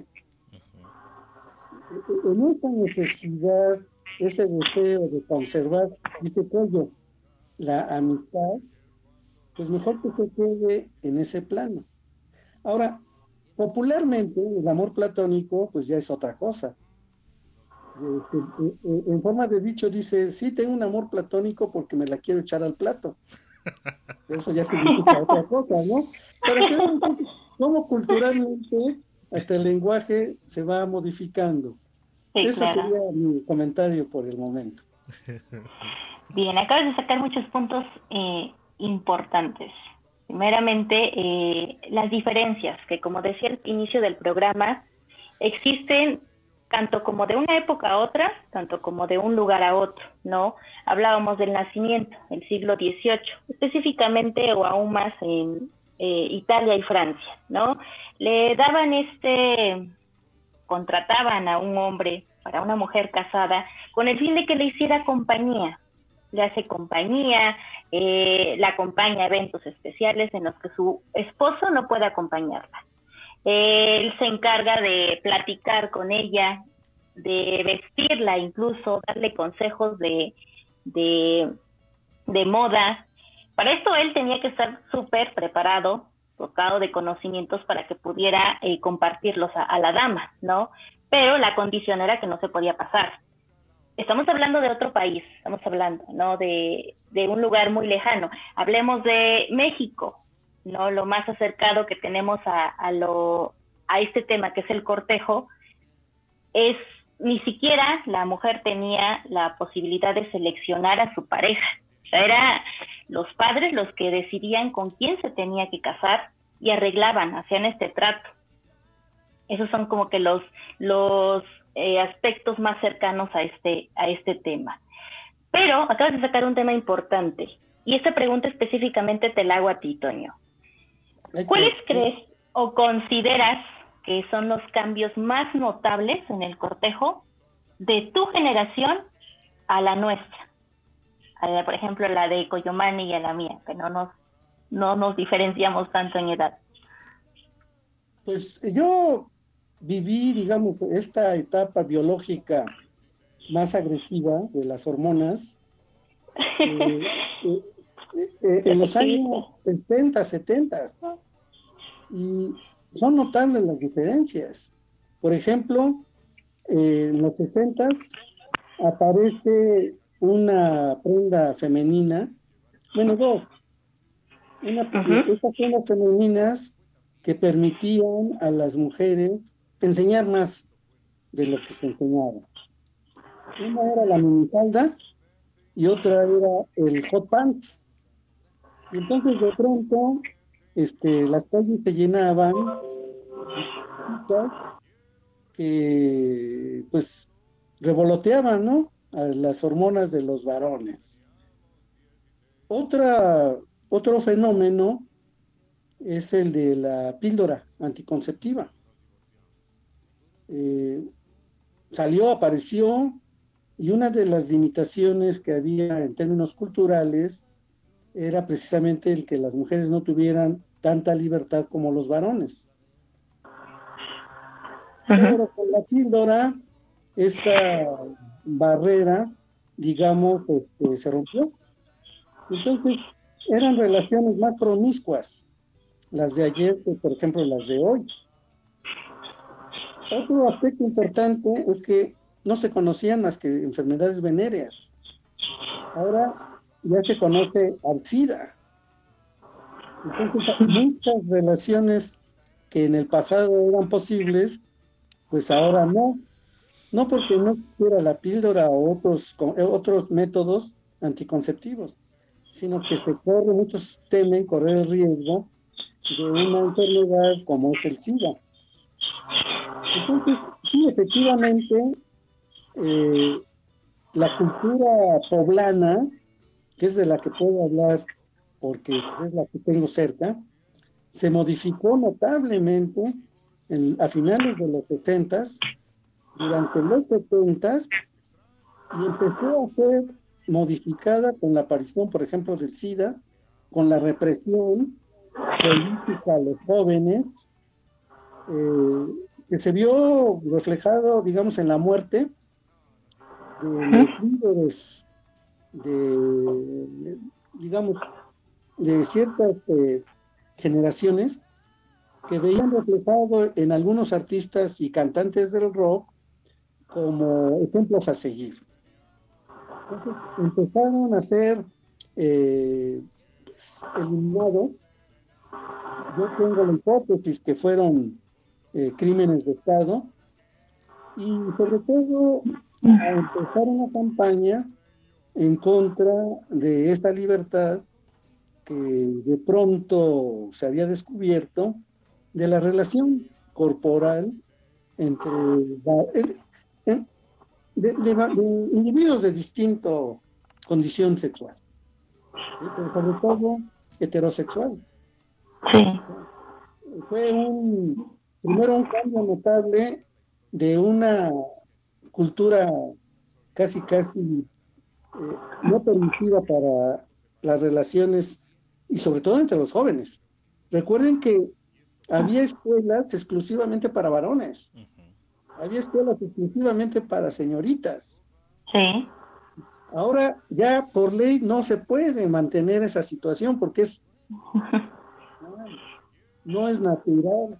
En esa necesidad, ese deseo de conservar, dice Coyo, la amistad, pues mejor que se quede en ese plano. Ahora, popularmente, el amor platónico, pues ya es otra cosa. En forma de dicho dice, sí, tengo un amor platónico porque me la quiero echar al plato. Eso ya significa otra cosa, ¿no? Pero como culturalmente hasta el lenguaje se va modificando. Sí, Ese claro. sería mi comentario por el momento. Bien, acabas de sacar muchos puntos eh, importantes. Primeramente, eh, las diferencias, que como decía al inicio del programa, existen tanto como de una época a otra, tanto como de un lugar a otro, ¿no? Hablábamos del nacimiento, el siglo dieciocho, específicamente o aún más en eh, Italia y Francia, ¿no? Le daban este, contrataban a un hombre para una mujer casada con el fin de que le hiciera compañía. Le hace compañía, eh, la acompaña a eventos especiales en los que su esposo no puede acompañarla. Él se encarga de platicar con ella, de vestirla, incluso darle consejos de, de, de moda. Para esto él tenía que estar súper preparado, dotado de conocimientos para que pudiera eh, compartirlos a, a la dama, ¿no? Pero la condición era que no se podía pasar. estamos hablando de otro país, estamos hablando, ¿no? De, de un lugar muy lejano. Hablemos de México, ¿no? Lo más acercado que tenemos a, a, lo, a este tema, que es el cortejo, es ni siquiera la mujer tenía la posibilidad de seleccionar a su pareja. O sea, eran los padres los que decidían con quién se tenía que casar y arreglaban, hacían este trato. Esos son como que los, los eh, aspectos más cercanos a este, a este tema. Pero acabas de sacar un tema importante, y esta pregunta específicamente te la hago a ti, Toño. ¿Cuáles crees o consideras que son los cambios más notables en el cortejo de tu generación a la nuestra? A la, por ejemplo, la de Coyomani y a la mía, que no nos, no nos diferenciamos tanto en edad. Pues yo viví, digamos, esta etapa biológica más agresiva de las hormonas eh, eh, eh, en los años sesenta, setenta, y son notables las diferencias. Por ejemplo, eh, en los sesenta aparece una prenda femenina, bueno, dos, una, uh-huh. estas prendas femeninas que permitían a las mujeres enseñar más de lo que se enseñaba. Una era la minifalda y otra era el hot pants. Y entonces de pronto este, las calles se llenaban que pues revoloteaban, ¿no?, a las hormonas de los varones. Otra, otro fenómeno es el de la píldora anticonceptiva. Eh, salió, apareció, y una de las limitaciones que había en términos culturales era precisamente el que las mujeres no tuvieran tanta libertad como los varones. Uh-huh. Pero con la píldora, esa barrera, digamos, este, se rompió. Entonces, eran relaciones más promiscuas las de ayer que, por ejemplo, las de hoy. Otro aspecto importante es que no se conocían más que enfermedades venéreas. Ahora ya se conoce al SIDA. Entonces, muchas relaciones que en el pasado eran posibles, pues ahora no. No porque no quiera la píldora o otros, otros métodos anticonceptivos, sino que se corre, muchos temen correr el riesgo de una enfermedad como es el SIDA. Entonces, sí, efectivamente, eh, la cultura poblana, que es de la que puedo hablar porque es la que tengo cerca, se modificó notablemente en, a finales de los sesentas, durante los setentas, y empezó a ser modificada con la aparición, por ejemplo, del SIDA, con la represión política a los jóvenes, eh, que se vio reflejado, digamos, en la muerte de los líderes de, digamos, de ciertas eh, generaciones que veían reflejado en algunos artistas y cantantes del rock como ejemplos a seguir. Entonces empezaron a ser eh, pues, eliminados. Yo tengo la hipótesis que fueron eh, crímenes de Estado, y sobre todo a empezar una campaña en contra de esa libertad que de pronto se había descubierto de la relación corporal entre de, de, de, de individuos de distinta condición sexual, pero sobre todo heterosexual. Sí. Fue un, primero un cambio notable de una cultura casi casi eh, no permisiva para las relaciones y sobre todo entre los jóvenes. Recuerden que había escuelas exclusivamente para varones. Uh-huh. Había escuelas exclusivamente para señoritas. Sí. Ahora ya por ley no se puede mantener esa situación porque es no, no es natural.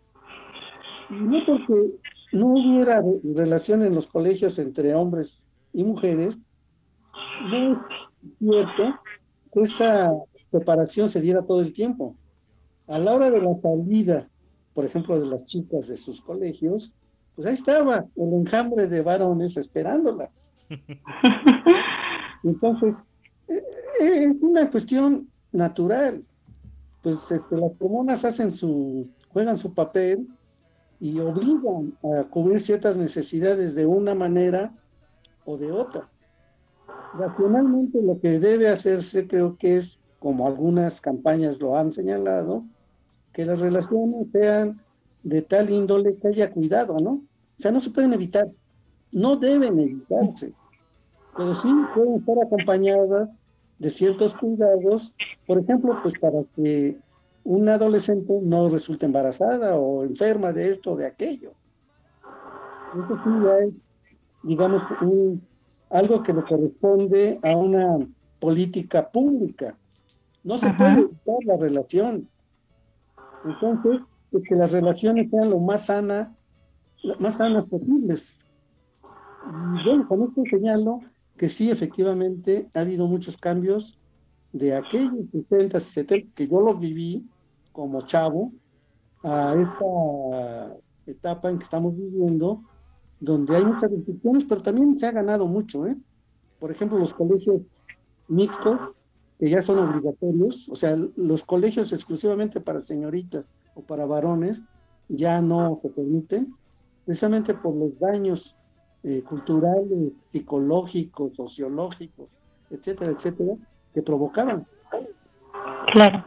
Y no porque no hubiera relación en los colegios entre hombres y mujeres, no es cierto que esa separación se diera todo el tiempo. A la hora de la salida, por ejemplo, de las chicas de sus colegios, pues ahí estaba el enjambre de varones esperándolas. Entonces, es una cuestión natural. Pues este, las hormonas hacen su, juegan su papel y obligan a cubrir ciertas necesidades de una manera o de otra. Racionalmente lo que debe hacerse, creo que es, como algunas campañas lo han señalado, que las relaciones sean de tal índole que haya cuidado, ¿no? O sea, no se pueden evitar, no deben evitarse, pero sí pueden estar acompañadas de ciertos cuidados, por ejemplo, pues para que una adolescente no resulte embarazada o enferma de esto o de aquello. Eso sí ya es, digamos, un, algo que le corresponde a una política pública. No se Ajá. puede evitar la relación. Entonces, es que las relaciones sean lo más sanas, más sanas posibles. Y bueno, con esto señalo que sí, efectivamente, ha habido muchos cambios de aquellos sesenta y setenta que yo los viví como chavo, a esta etapa en que estamos viviendo, donde hay muchas restricciones, pero también se ha ganado mucho, ¿eh? Por ejemplo, los colegios mixtos, que ya son obligatorios, o sea, los colegios exclusivamente para señoritas o para varones, ya no se permiten, precisamente por los daños eh, culturales, psicológicos, sociológicos, etcétera, etcétera, que provocaban. Claro.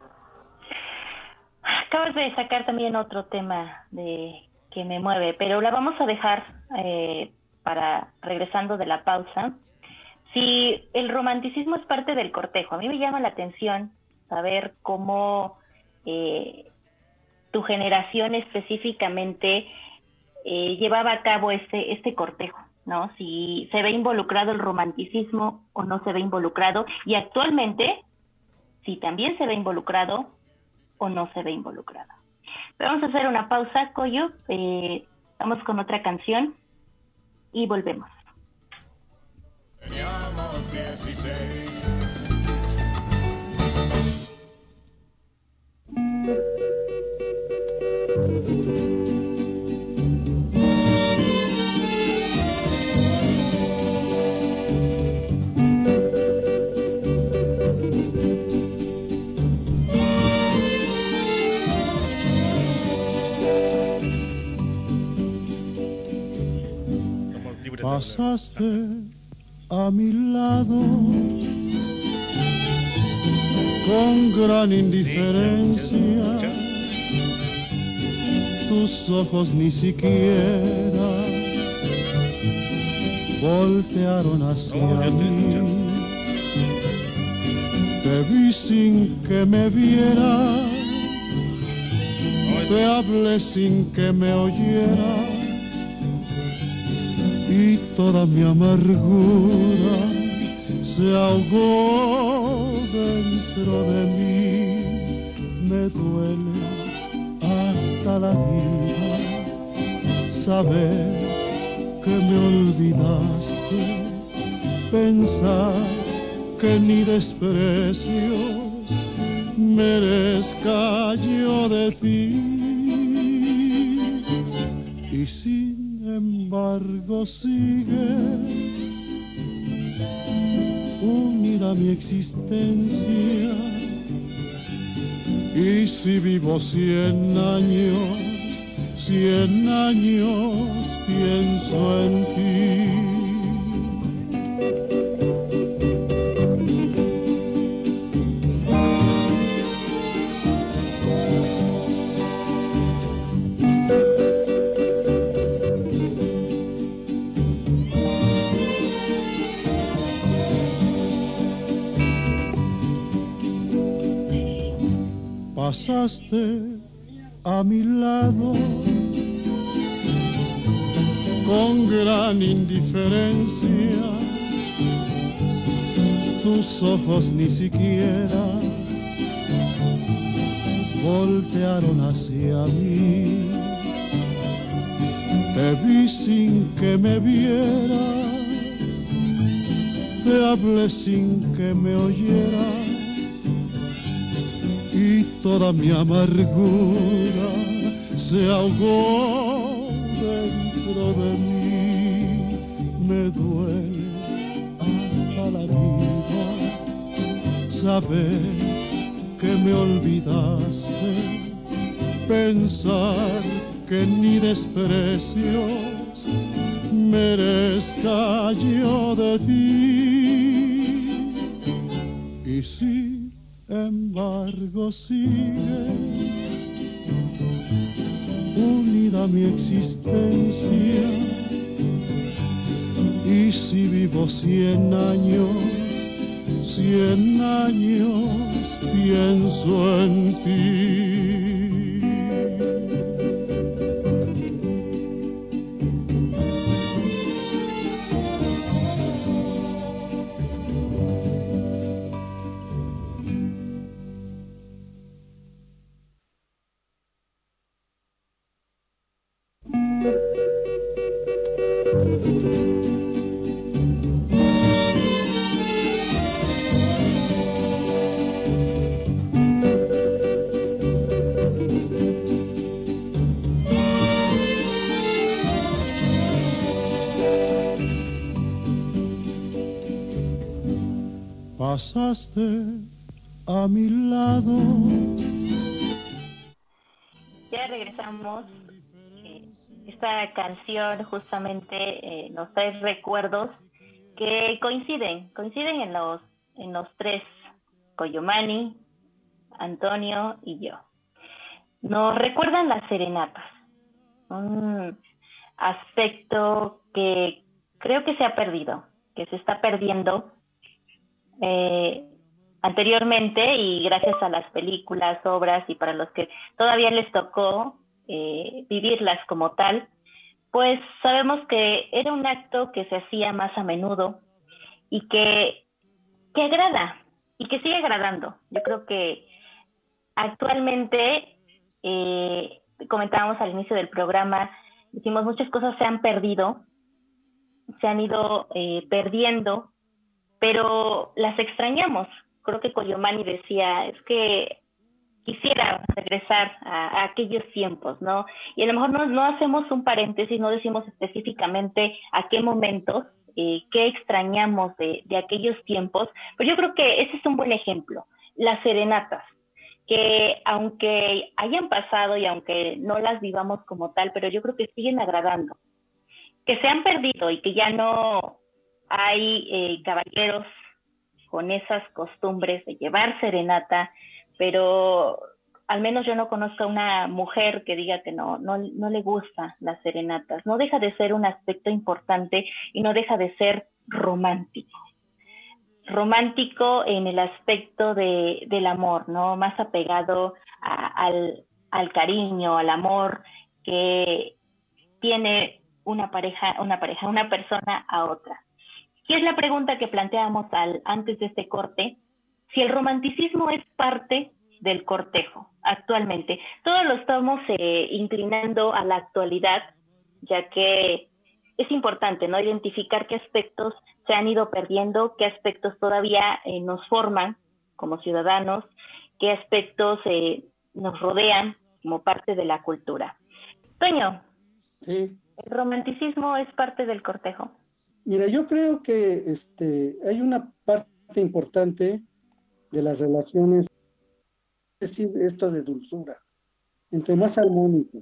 Acabas de sacar también otro tema de que me mueve, pero la vamos a dejar eh, para regresando de la pausa. Si el romanticismo es parte del cortejo, a mí me llama la atención saber cómo eh, tu generación específicamente eh, llevaba a cabo este, este cortejo, ¿no? Si se ve involucrado el romanticismo o no se ve involucrado, y actualmente, si también se ve involucrado o no se ve involucrado. Pero vamos a hacer una pausa, Coyo, eh, vamos con otra canción y volvemos. Teníamos dieciséis. Pasaste a mi lado con gran indiferencia, tus ojos ni siquiera voltearon hacia mí. Te vi sin que me vieras, te hablé sin que me oyeras, y toda mi amargura se ahogó dentro de mí. Me duele hasta la vida saber que me olvidaste, pensar que ni desprecios merezca yo de ti. Y sin embargo sigue unida mi existencia, y si vivo cien años, cien años pienso en ti. Pasaste a mi lado con gran indiferencia, tus ojos ni siquiera voltearon hacia mí. Te vi sin que me vieras, te hablé sin que me oyeras y toda mi amargura se ahogó dentro de mí. Me duele hasta la vida saber que me olvidaste, pensar que ni desprecios merezca yo de ti. Y sin embargo sigues unida a mi existencia, y si vivo cien años, cien años pienso en ti. Pasaste a mi lado. Ya regresamos. Eh, esta canción justamente eh, nos trae recuerdos que coinciden, coinciden en los, en los tres, Coyomani, Antonio y yo. Nos recuerdan las serenatas, un aspecto que creo que se ha perdido, que se está perdiendo. Eh, anteriormente, y gracias a las películas, obras, y para los que todavía les tocó eh, vivirlas como tal, pues sabemos que era un acto que se hacía más a menudo y que, que agrada y que sigue agradando. Yo creo que actualmente, eh, comentábamos al inicio del programa, decimos muchas cosas se han perdido, se han ido eh, perdiendo, pero las extrañamos. Creo que Coyomani decía, es que quisiera regresar a, a aquellos tiempos, ¿no? Y a lo mejor no, no hacemos un paréntesis, no decimos específicamente a qué momentos, eh, qué extrañamos de, de aquellos tiempos, pero yo creo que ese es un buen ejemplo. Las serenatas, que aunque hayan pasado y aunque no las vivamos como tal, pero yo creo que siguen agradando, que se han perdido y que ya no hay eh, caballeros con esas costumbres de llevar serenata, pero al menos yo no conozco a una mujer que diga que no, no, no le gustan las serenatas. No deja de ser un aspecto importante y no deja de ser romántico. Romántico en el aspecto de, del amor, ¿no? Más apegado a, al, al cariño, al amor que tiene una pareja, una pareja, una persona a otra. Y es la pregunta que planteamos al, antes de este corte, si el romanticismo es parte del cortejo actualmente. Todos lo estamos eh, inclinando a la actualidad, ya que es importante, ¿no?, identificar qué aspectos se han ido perdiendo, qué aspectos todavía eh, nos forman como ciudadanos, qué aspectos eh, nos rodean como parte de la cultura. Toño, sí. ¿El romanticismo es parte del cortejo? Mira, yo creo que este, hay una parte importante de las relaciones, es decir, esto de dulzura, entre más armónico,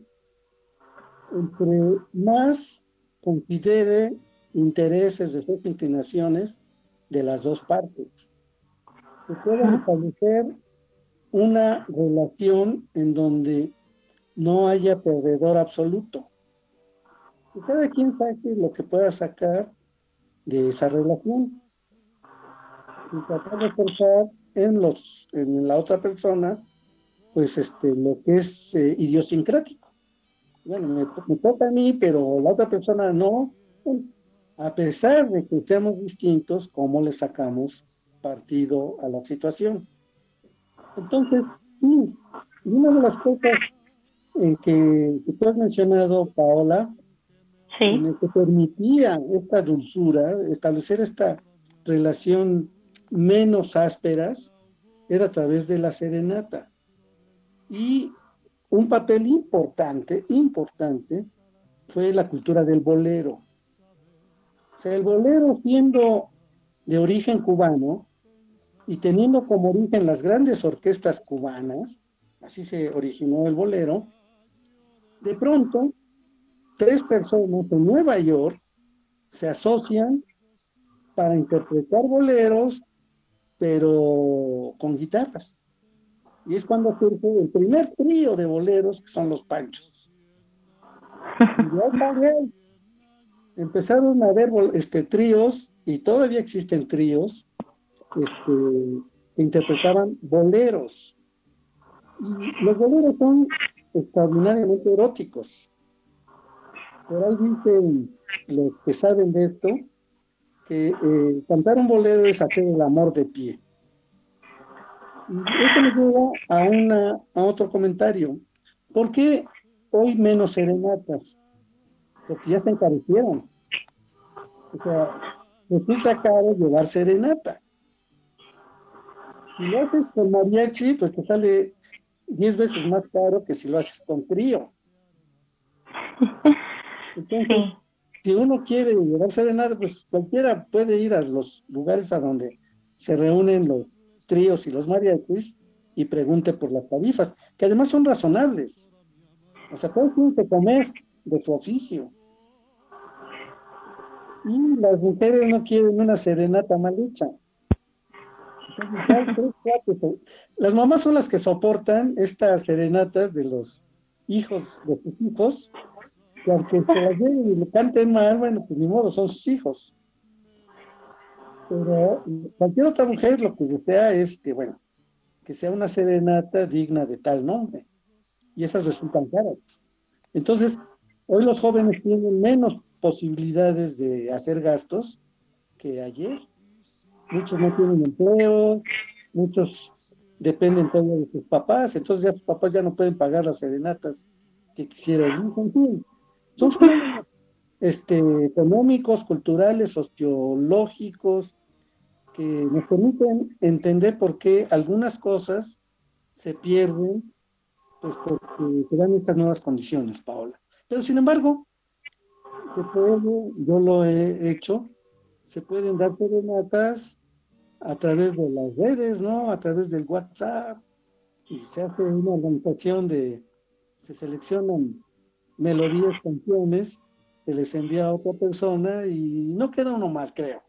entre más considere intereses, deseos, inclinaciones de las dos partes. Se puede establecer una relación en donde no haya perdedor absoluto. Y cada quien saque lo que pueda sacar de esa relación y tratar de pensar en los en la otra persona, pues este lo que es eh, idiosincrático. Bueno, me, me toca a mí, pero la otra persona no. Bueno, a pesar de que seamos distintos, ¿cómo le sacamos partido a la situación? Entonces, sí, una de las cosas en que, que tú has mencionado, Paola, sí, en el que permitía esta dulzura, establecer esta relación menos ásperas era a través de la serenata. Y un papel importante, importante, fue la cultura del bolero. O sea, el bolero, siendo de origen cubano y teniendo como origen las grandes orquestas cubanas, así se originó el bolero, de pronto, tres personas en Nueva York se asocian para interpretar boleros, pero con guitarras. Y es cuando surge el primer trío de boleros, que son los Panchos. Y ya también empezaron a haber este, tríos, y todavía existen tríos, este, que interpretaban boleros. Y los boleros son extraordinariamente eróticos. Por ahí dicen los que saben de esto, que eh, cantar un bolero es hacer el amor de pie. Y esto me lleva a, una, a otro comentario. ¿Por qué hoy menos serenatas? Porque ya se encarecieron. O sea, resulta caro llevar serenata. Si lo haces con mariachi, pues te sale diez veces más caro que si lo haces con trío. Entonces, sí. Si uno quiere llevar serenata, pues cualquiera puede ir a los lugares a donde se reúnen los tríos y los mariachis y pregunte por las tarifas, que además son razonables. O sea, todos tienen que comer de su oficio. Y las mujeres no quieren una serenata mal hecha. Entonces, las mamás son las que soportan estas serenatas de los hijos de sus hijos, que aunque se las lleven y le canten mal, bueno, pues ni modo, son sus hijos. Pero cualquier otra mujer lo que desea es que, bueno, que sea una serenata digna de tal nombre. Y esas resultan caras. Entonces, hoy los jóvenes tienen menos posibilidades de hacer gastos que ayer. Muchos no tienen empleo, muchos dependen todavía de sus papás, entonces ya sus papás ya no pueden pagar las serenatas que quisieran. En fin, son fenómenos este, económicos, culturales, sociológicos, que nos permiten entender por qué algunas cosas se pierden, pues porque se dan estas nuevas condiciones, Paola. Pero sin embargo, se puede, yo lo he hecho, se pueden dar serenatas a través de las redes, ¿no? A través del WhatsApp, y se hace una organización de, se seleccionan melodías, canciones, se les envía a otra persona y no queda uno mal, creo.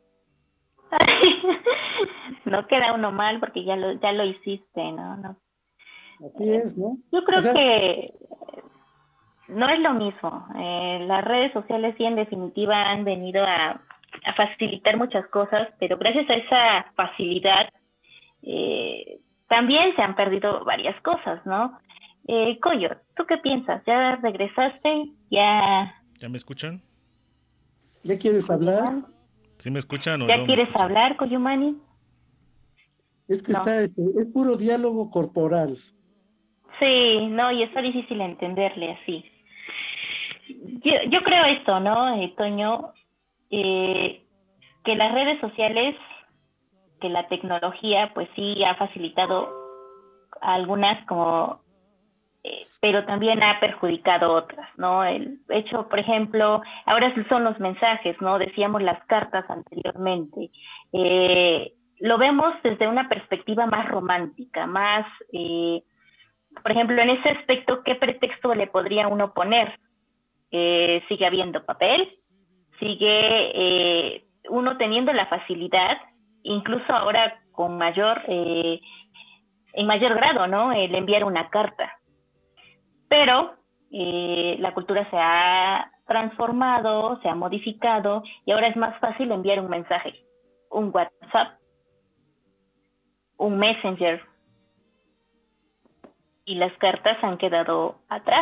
No queda uno mal porque ya lo, ya lo hiciste, ¿no? no. Así eh, es, ¿no? Yo creo o sea, que no es lo mismo. Eh, las redes sociales sí en definitiva han venido a, a facilitar muchas cosas, pero gracias a esa facilidad eh, también se han perdido varias cosas, ¿no? Eh, Coyo, ¿tú qué piensas? ¿Ya regresaste? ¿Ya, ¿Ya me escuchan? ¿Ya quieres hablar? ¿Sí me escuchan o ¿Ya no quieres hablar, Coyumani? Es que no. está, este, es puro diálogo corporal. Sí, no, y está difícil entenderle así. Yo, yo creo esto, ¿no, eh, Toño? Eh, que las redes sociales, que la tecnología, pues sí ha facilitado algunas como, eh, pero también ha perjudicado otras, ¿no? El hecho, por ejemplo, ahora son los mensajes, ¿no? Decíamos las cartas anteriormente. Eh, lo vemos desde una perspectiva más romántica, más, eh, por ejemplo, en ese aspecto, ¿qué pretexto le podría uno poner? Eh, sigue habiendo papel, sigue eh, uno teniendo la facilidad, incluso ahora con mayor, eh, en mayor grado, ¿no? El enviar una carta. Pero eh, la cultura se ha transformado, se ha modificado y ahora es más fácil enviar un mensaje, un WhatsApp, un Messenger, y las cartas han quedado atrás.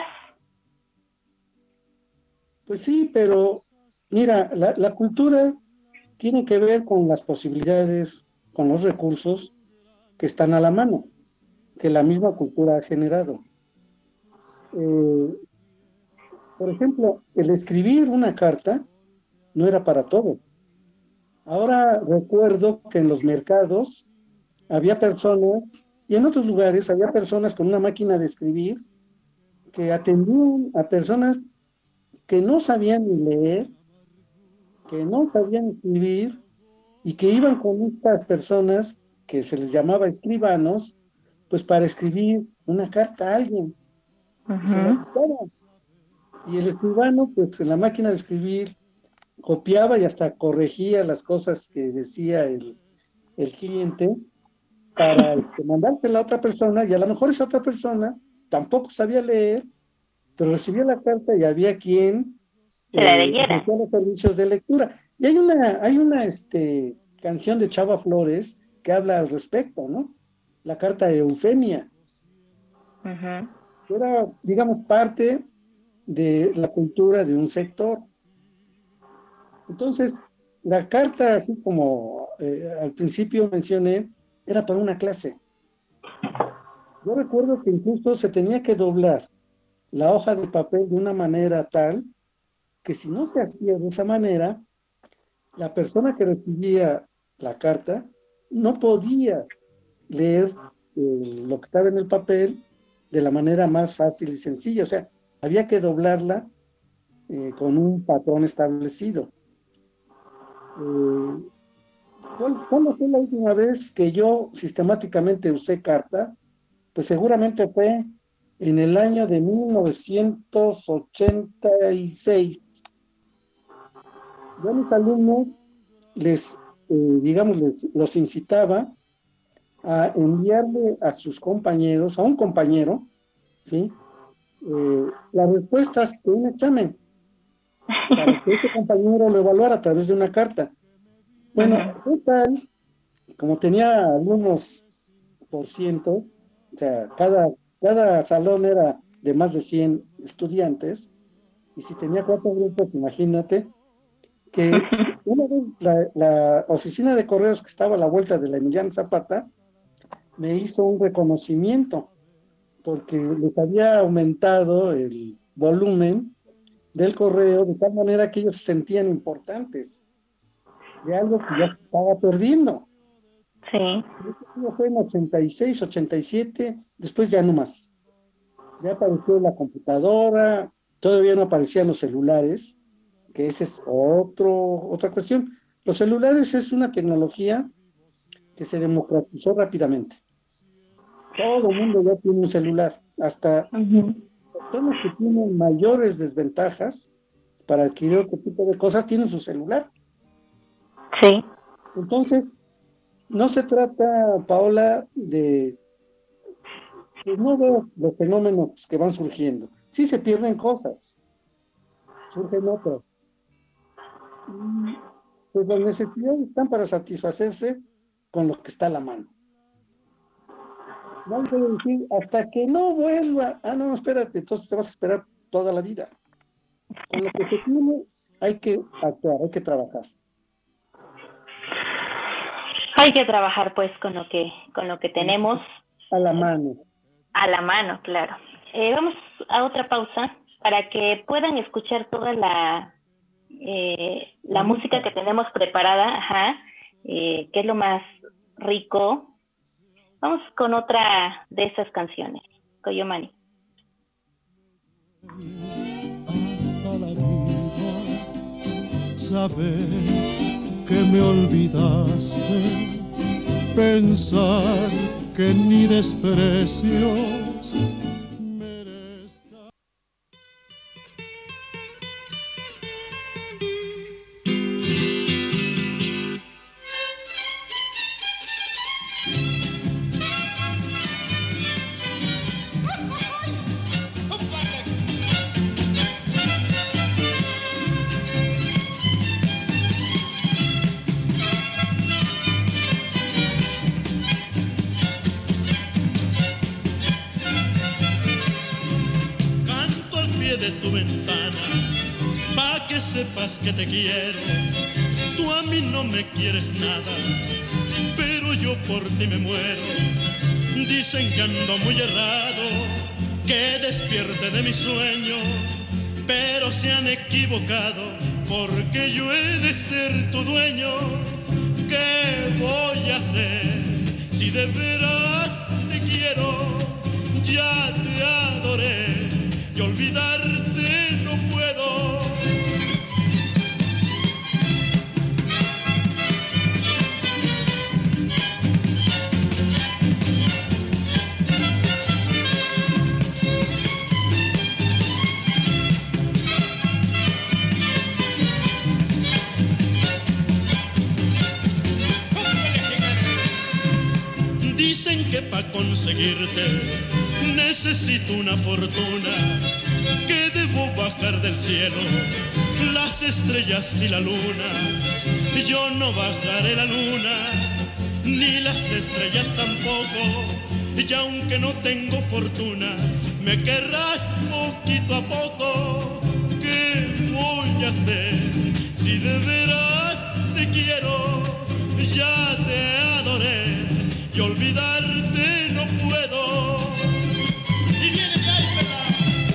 Pues sí, pero mira, la, la cultura tiene que ver con las posibilidades, con los recursos que están a la mano, que la misma cultura ha generado. Eh, por ejemplo, el escribir una carta no era para todo. Ahora recuerdo que en los mercados había personas, y en otros lugares había personas con una máquina de escribir que atendían a personas que no sabían ni leer, que no sabían escribir, y que iban con estas personas que se les llamaba escribanos, pues para escribir una carta a alguien. Uh-huh. Se la dictaban. Y el escribano, pues en la máquina de escribir, copiaba y hasta corregía las cosas que decía el, el cliente para este, mandársela a otra persona, y a lo mejor esa otra persona tampoco sabía leer, pero recibía la carta y había quien se la leyera. Eh, los servicios de lectura. Y hay una, hay una este, canción de Chava Flores que habla al respecto, ¿no? La carta de Eufemia. Uh-huh. Era, digamos, parte de la cultura de un sector. Entonces, la carta, así como eh, al principio mencioné, era para una clase. Yo recuerdo que incluso se tenía que doblar la hoja de papel de una manera tal que si no se hacía de esa manera, la persona que recibía la carta no podía leer eh, lo que estaba en el papel de la manera más fácil y sencilla. O sea, había que doblarla eh, con un patrón establecido. Eh, ¿Cuándo fue la última vez que yo sistemáticamente usé carta? Pues seguramente fue en el año de mil novecientos ochenta y seis. Yo a mis alumnos les, eh, digamos, les, los incitaba a enviarle a sus compañeros, a un compañero, ¿sí? Eh, las respuestas de un examen, para que ese compañero lo evaluara a través de una carta. Bueno, total, como tenía alumnos por ciento, o sea, cada, cada salón era de más de cien estudiantes, y si tenía cuatro grupos, imagínate, que una vez la, la oficina de correos que estaba a la vuelta de la Emiliano Zapata me hizo un reconocimiento, porque les había aumentado el volumen del correo de tal manera que ellos se sentían importantes de algo que ya se estaba perdiendo. Sí. Eso fue en ochenta y seis, ochenta y siete, después ya no más. Ya apareció la computadora, todavía no aparecían los celulares, que esa es otro, otra cuestión. Los celulares es una tecnología que se democratizó rápidamente. Todo el mundo ya tiene un celular, hasta uh-huh. personas que tienen mayores desventajas para adquirir otro tipo de cosas tienen su celular. Sí. Entonces, no se trata, Paola, de... Pues no veo los fenómenos que van surgiendo. Sí se pierden cosas, surgen otras. Pues las necesidades están para satisfacerse con lo que está a la mano. No hay que decir, hasta que no vuelva, ah, no, espérate, entonces te vas a esperar toda la vida. Con lo que se tiene, hay que actuar, hay que trabajar. Hay que trabajar, pues, con lo que, con lo que tenemos. A la mano. A la mano, claro. Eh, vamos a otra pausa para que puedan escuchar toda la, eh, la música que tenemos preparada, ajá, eh, que es lo más rico. Vamos con otra de esas canciones, Coyomani. Hasta la vida, saber que me olvidaste, pensar que ni desprecios merezca. Sepas que te quiero, tú a mí no me quieres nada, pero yo por ti me muero. Dicen que ando muy errado, que despierte de mi sueño, pero se han equivocado, porque yo he de ser tu dueño. ¿qué voy a hacer? Si de veras te quiero, ya te adoré y olvidarte no puedo. Dicen que pa' conseguirte necesito una fortuna, que debo bajar del cielo las estrellas y la luna. Yo no bajaré la luna, ni las estrellas tampoco, y aunque no tengo fortuna, me querrás poquito a poco. ¿Qué voy a hacer si de veras te quiero? Ya te adoré y olvidarte no puedo. Y viene de ahí, ¿verdad?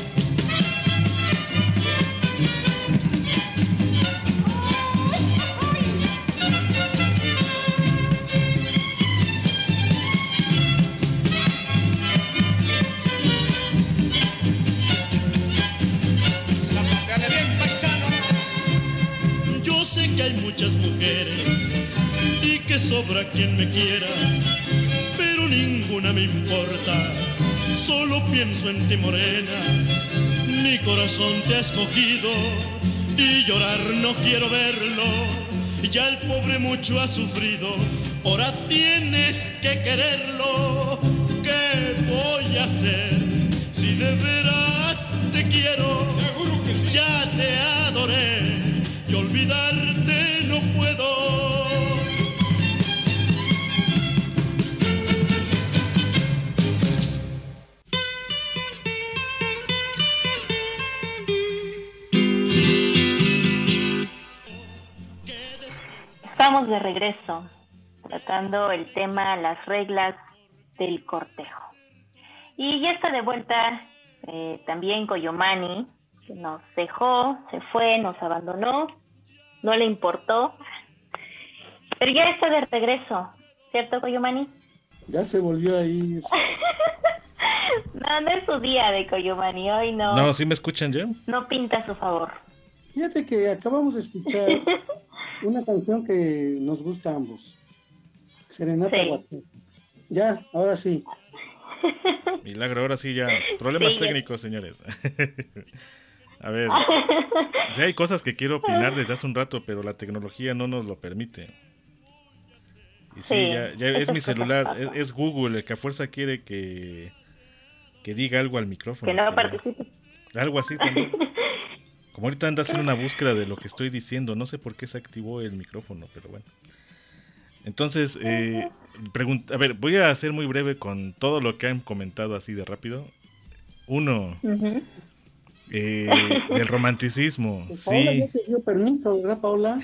Zapatale bien, paisano. Yo sé que hay muchas mujeres y que sobra quien me quiera, pero ninguna me importa, solo pienso en ti, morena. Mi corazón te ha escogido y llorar no quiero verlo. Ya el pobre mucho ha sufrido, ahora tienes que quererlo. ¿Qué voy a hacer si de veras te quiero? Seguro que sí. Ya te adoré y olvidarte no puedo. Estamos de regreso, tratando el tema, las reglas del cortejo. Y ya está de vuelta eh, también Coyomani, que nos dejó, se fue, nos abandonó, no le importó, pero ya está de regreso, ¿cierto, Coyomani? Ya se volvió a ir. No, no es su día de Coyomani, hoy no. No, ¿sí me escuchan ya? No pinta a su favor. Fíjate que acabamos de escuchar una canción que nos gusta a ambos. Serenata Sí. Huasteca. Ya, ahora sí. Milagro, ahora sí ya. Problemas Sí. técnicos, señores. A ver, sí hay cosas que quiero opinar desde hace un rato, pero la tecnología no nos lo permite. Y sí, Sí, ya, ya es esas mi cosas celular, pasan. es, es Google el que a fuerza quiere que, que diga algo al micrófono. Que no pero- participe. Algo así también. Como ahorita anda haciendo una búsqueda de lo que estoy diciendo, no sé por qué se activó el micrófono, pero bueno. Entonces, eh, pregun- a ver, voy a ser muy breve con todo lo que han comentado así de rápido. Uno, Ujú. eh, del romanticismo, Paola sí. ya te dio permiso, ¿verdad, Paola?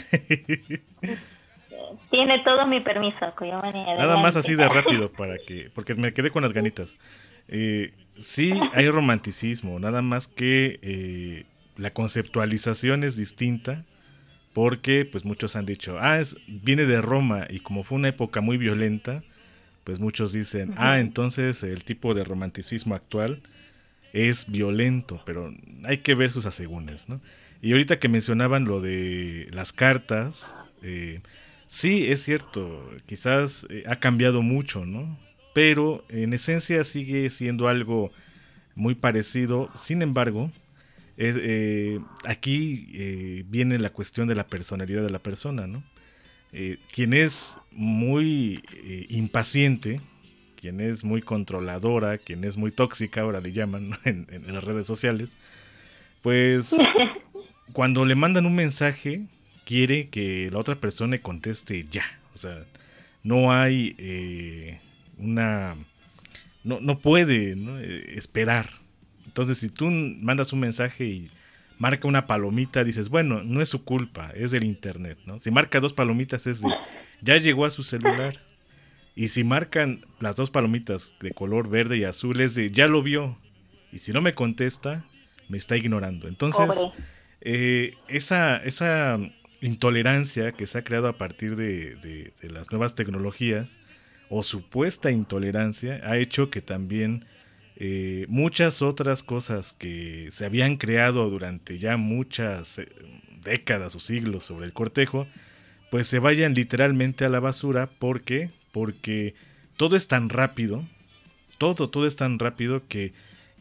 Tiene todo mi permiso, Coyomani. Nada más adelante. así de rápido para que, porque me quedé con las ganitas. Eh, sí, hay romanticismo, nada más que eh, la conceptualización es distinta, porque pues muchos han dicho, ah, es, viene de Roma y como fue una época muy violenta, pues muchos dicen, Ujú. ah, entonces el tipo de romanticismo actual es violento, pero hay que ver sus asegúnes, ¿no? Y ahorita que mencionaban lo de las cartas, eh, sí, es cierto, quizás eh, ha cambiado mucho, ¿no? Pero en esencia sigue siendo algo muy parecido. Sin embargo, es, eh, aquí eh, viene la cuestión de la personalidad de la persona, ¿no? Eh, quien es muy eh, impaciente, quien es muy controladora, quien es muy tóxica, ahora le llaman, ¿no? en, en las redes sociales, pues cuando le mandan un mensaje, quiere que la otra persona le conteste ya. O sea, no hay eh, una... No, no puede, ¿no? Eh, esperar. Entonces, si tú mandas un mensaje y marca una palomita, dices, bueno, no es su culpa, es del internet, ¿no? Si marca dos palomitas es de, ya llegó a su celular. Y si marcan las dos palomitas de color verde y azul es de, ya lo vio. Y si no me contesta, me está ignorando. Entonces, Pobre. eh, esa, esa intolerancia que se ha creado a partir de, de, de las nuevas tecnologías, o supuesta intolerancia, ha hecho que también eh, muchas otras cosas que se habían creado durante ya muchas eh, décadas o siglos sobre el cortejo, pues se vayan literalmente a la basura. ¿Por qué? Porque todo es tan rápido, todo, todo es tan rápido que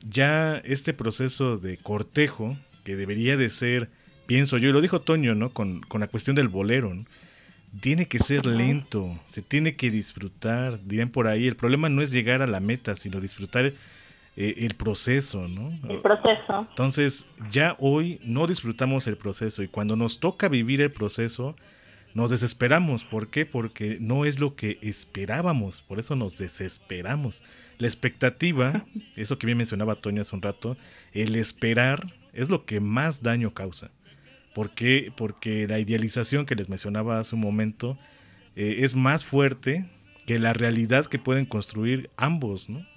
ya este proceso de cortejo, que debería de ser, pienso yo, y lo dijo Toño, ¿no? Con, con la cuestión del bolero, ¿no? Tiene que ser lento, se tiene que disfrutar, dirían por ahí. El problema no es llegar a la meta, sino disfrutar eh, el proceso, ¿no? El proceso. Entonces, ya hoy no disfrutamos el proceso, y cuando nos toca vivir el proceso, nos desesperamos. ¿Por qué? Porque no es lo que esperábamos, por eso nos desesperamos. La expectativa, eso que bien mencionaba Toño hace un rato, el esperar es lo que más daño causa. ¿Por qué? Porque la idealización que les mencionaba hace un momento eh, es más fuerte que la realidad que pueden construir ambos, ¿no?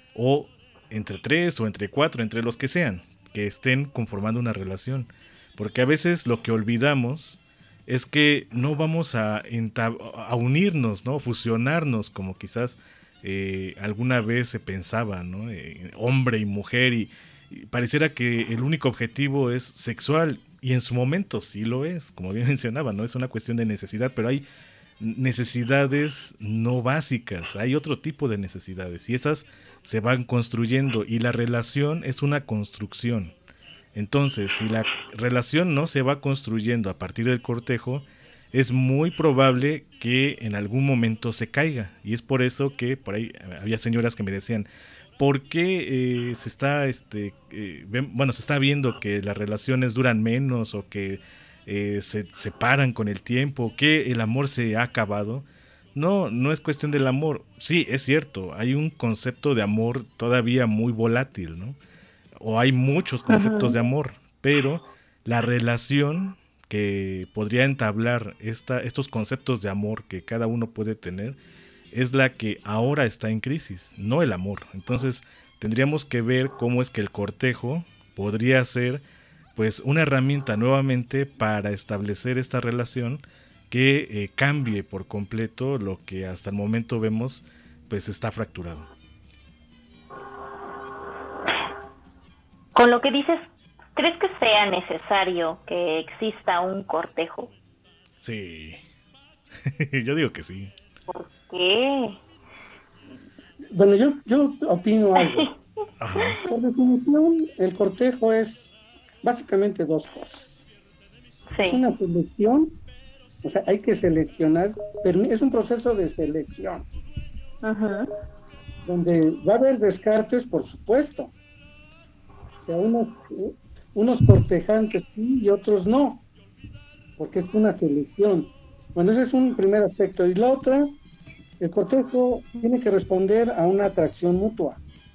O entre tres o entre cuatro, entre los que sean, que estén conformando una relación. Porque a veces lo que olvidamos es que no vamos a, entab- a unirnos, ¿no? Fusionarnos como quizás eh, alguna vez se pensaba, ¿no? Eh, hombre y mujer, y, y pareciera que el único objetivo es sexual. Y en su momento sí lo es, como bien mencionaba, no es una cuestión de necesidad, pero hay necesidades no básicas, hay otro tipo de necesidades, y esas se van construyendo, y la relación es una construcción. Entonces, si la relación no se va construyendo a partir del cortejo, es muy probable que en algún momento se caiga, y es por eso que por ahí había señoras que me decían, ¿por qué eh, se está este eh, ven, bueno se está viendo que las relaciones duran menos, o que eh, se separan con el tiempo, que el amor se ha acabado? No, no es cuestión del amor. Sí, es cierto, hay un concepto de amor todavía muy volátil, ¿no? O hay muchos conceptos de amor, pero la relación que podría entablar esta, estos conceptos de amor que cada uno puede tener es la que ahora está en crisis, no el amor. Entonces tendríamos que ver cómo es que el cortejo podría ser pues una herramienta nuevamente para establecer esta relación que eh, cambie por completo lo que hasta el momento vemos pues está fracturado. Con lo que dices, ¿crees que sea necesario que exista un cortejo? Sí, yo digo que sí. ¿Por qué? Bueno, yo, yo opino algo. Ajá. Por definición, el cortejo es básicamente dos cosas. Sí. Es una selección, o sea, hay que seleccionar, pero es un proceso de selección. Uh-huh. Donde va a haber descartes, por supuesto. O sea, unos, unos cortejantes sí y otros no, porque es una selección. Bueno, ese es un primer aspecto. Y la otra, el cortejo tiene que responder a una atracción mutua.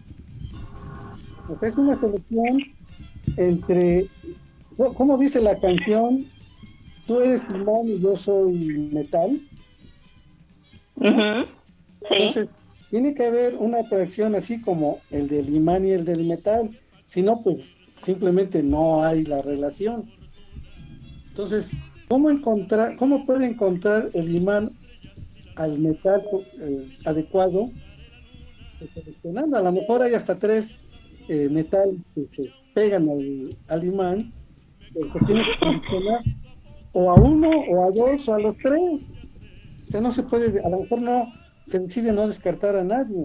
O sea, es una selección entre, ¿cómo dice la canción? Tú eres imán y yo soy metal. Uh-huh. Sí. Entonces, tiene que haber una atracción así como el del imán y el del metal. Si no, pues simplemente no hay la relación. Entonces, ¿cómo encontrar, cómo puede encontrar el imán al metal eh, adecuado? Pues, seleccionando, a lo mejor hay hasta tres eh, metal que se pegan al, al imán, pero se tiene que seleccionar o a uno, o a dos, o a los tres. O sea, no se puede, a lo mejor no, se decide no descartar a nadie.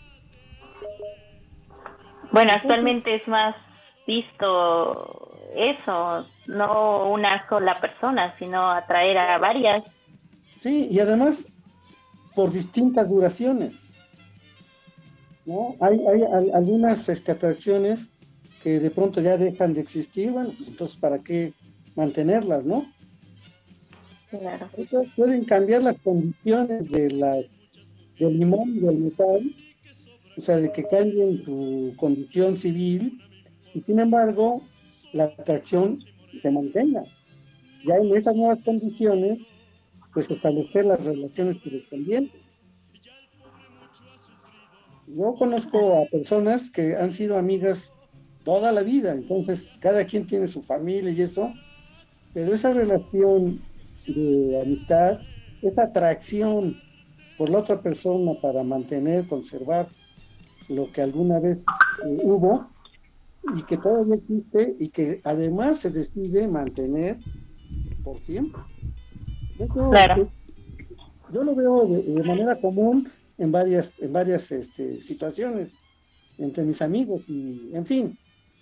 Bueno, actualmente es más visto eso, no una sola persona, sino atraer a varias. Sí, y además por distintas duraciones, ¿no? Hay, hay, hay algunas este, atracciones que de pronto ya dejan de existir, bueno, pues entonces ¿para qué mantenerlas, no? Claro. Entonces, pueden cambiar las condiciones de la, del imán y del metal, o sea, de que cambien su condición civil, y sin embargo la atracción se mantenga. Ya en estas nuevas condiciones, pues establecer las relaciones correspondientes. Yo conozco a personas que han sido amigas toda la vida, entonces cada quien tiene su familia y eso, pero esa relación de amistad, esa atracción por la otra persona para mantener, conservar lo que alguna vez eh, hubo y que todavía existe y que además se decide mantener por siempre. Yo, claro. yo lo veo de, de manera común en varias, en varias este, situaciones entre mis amigos y en fin.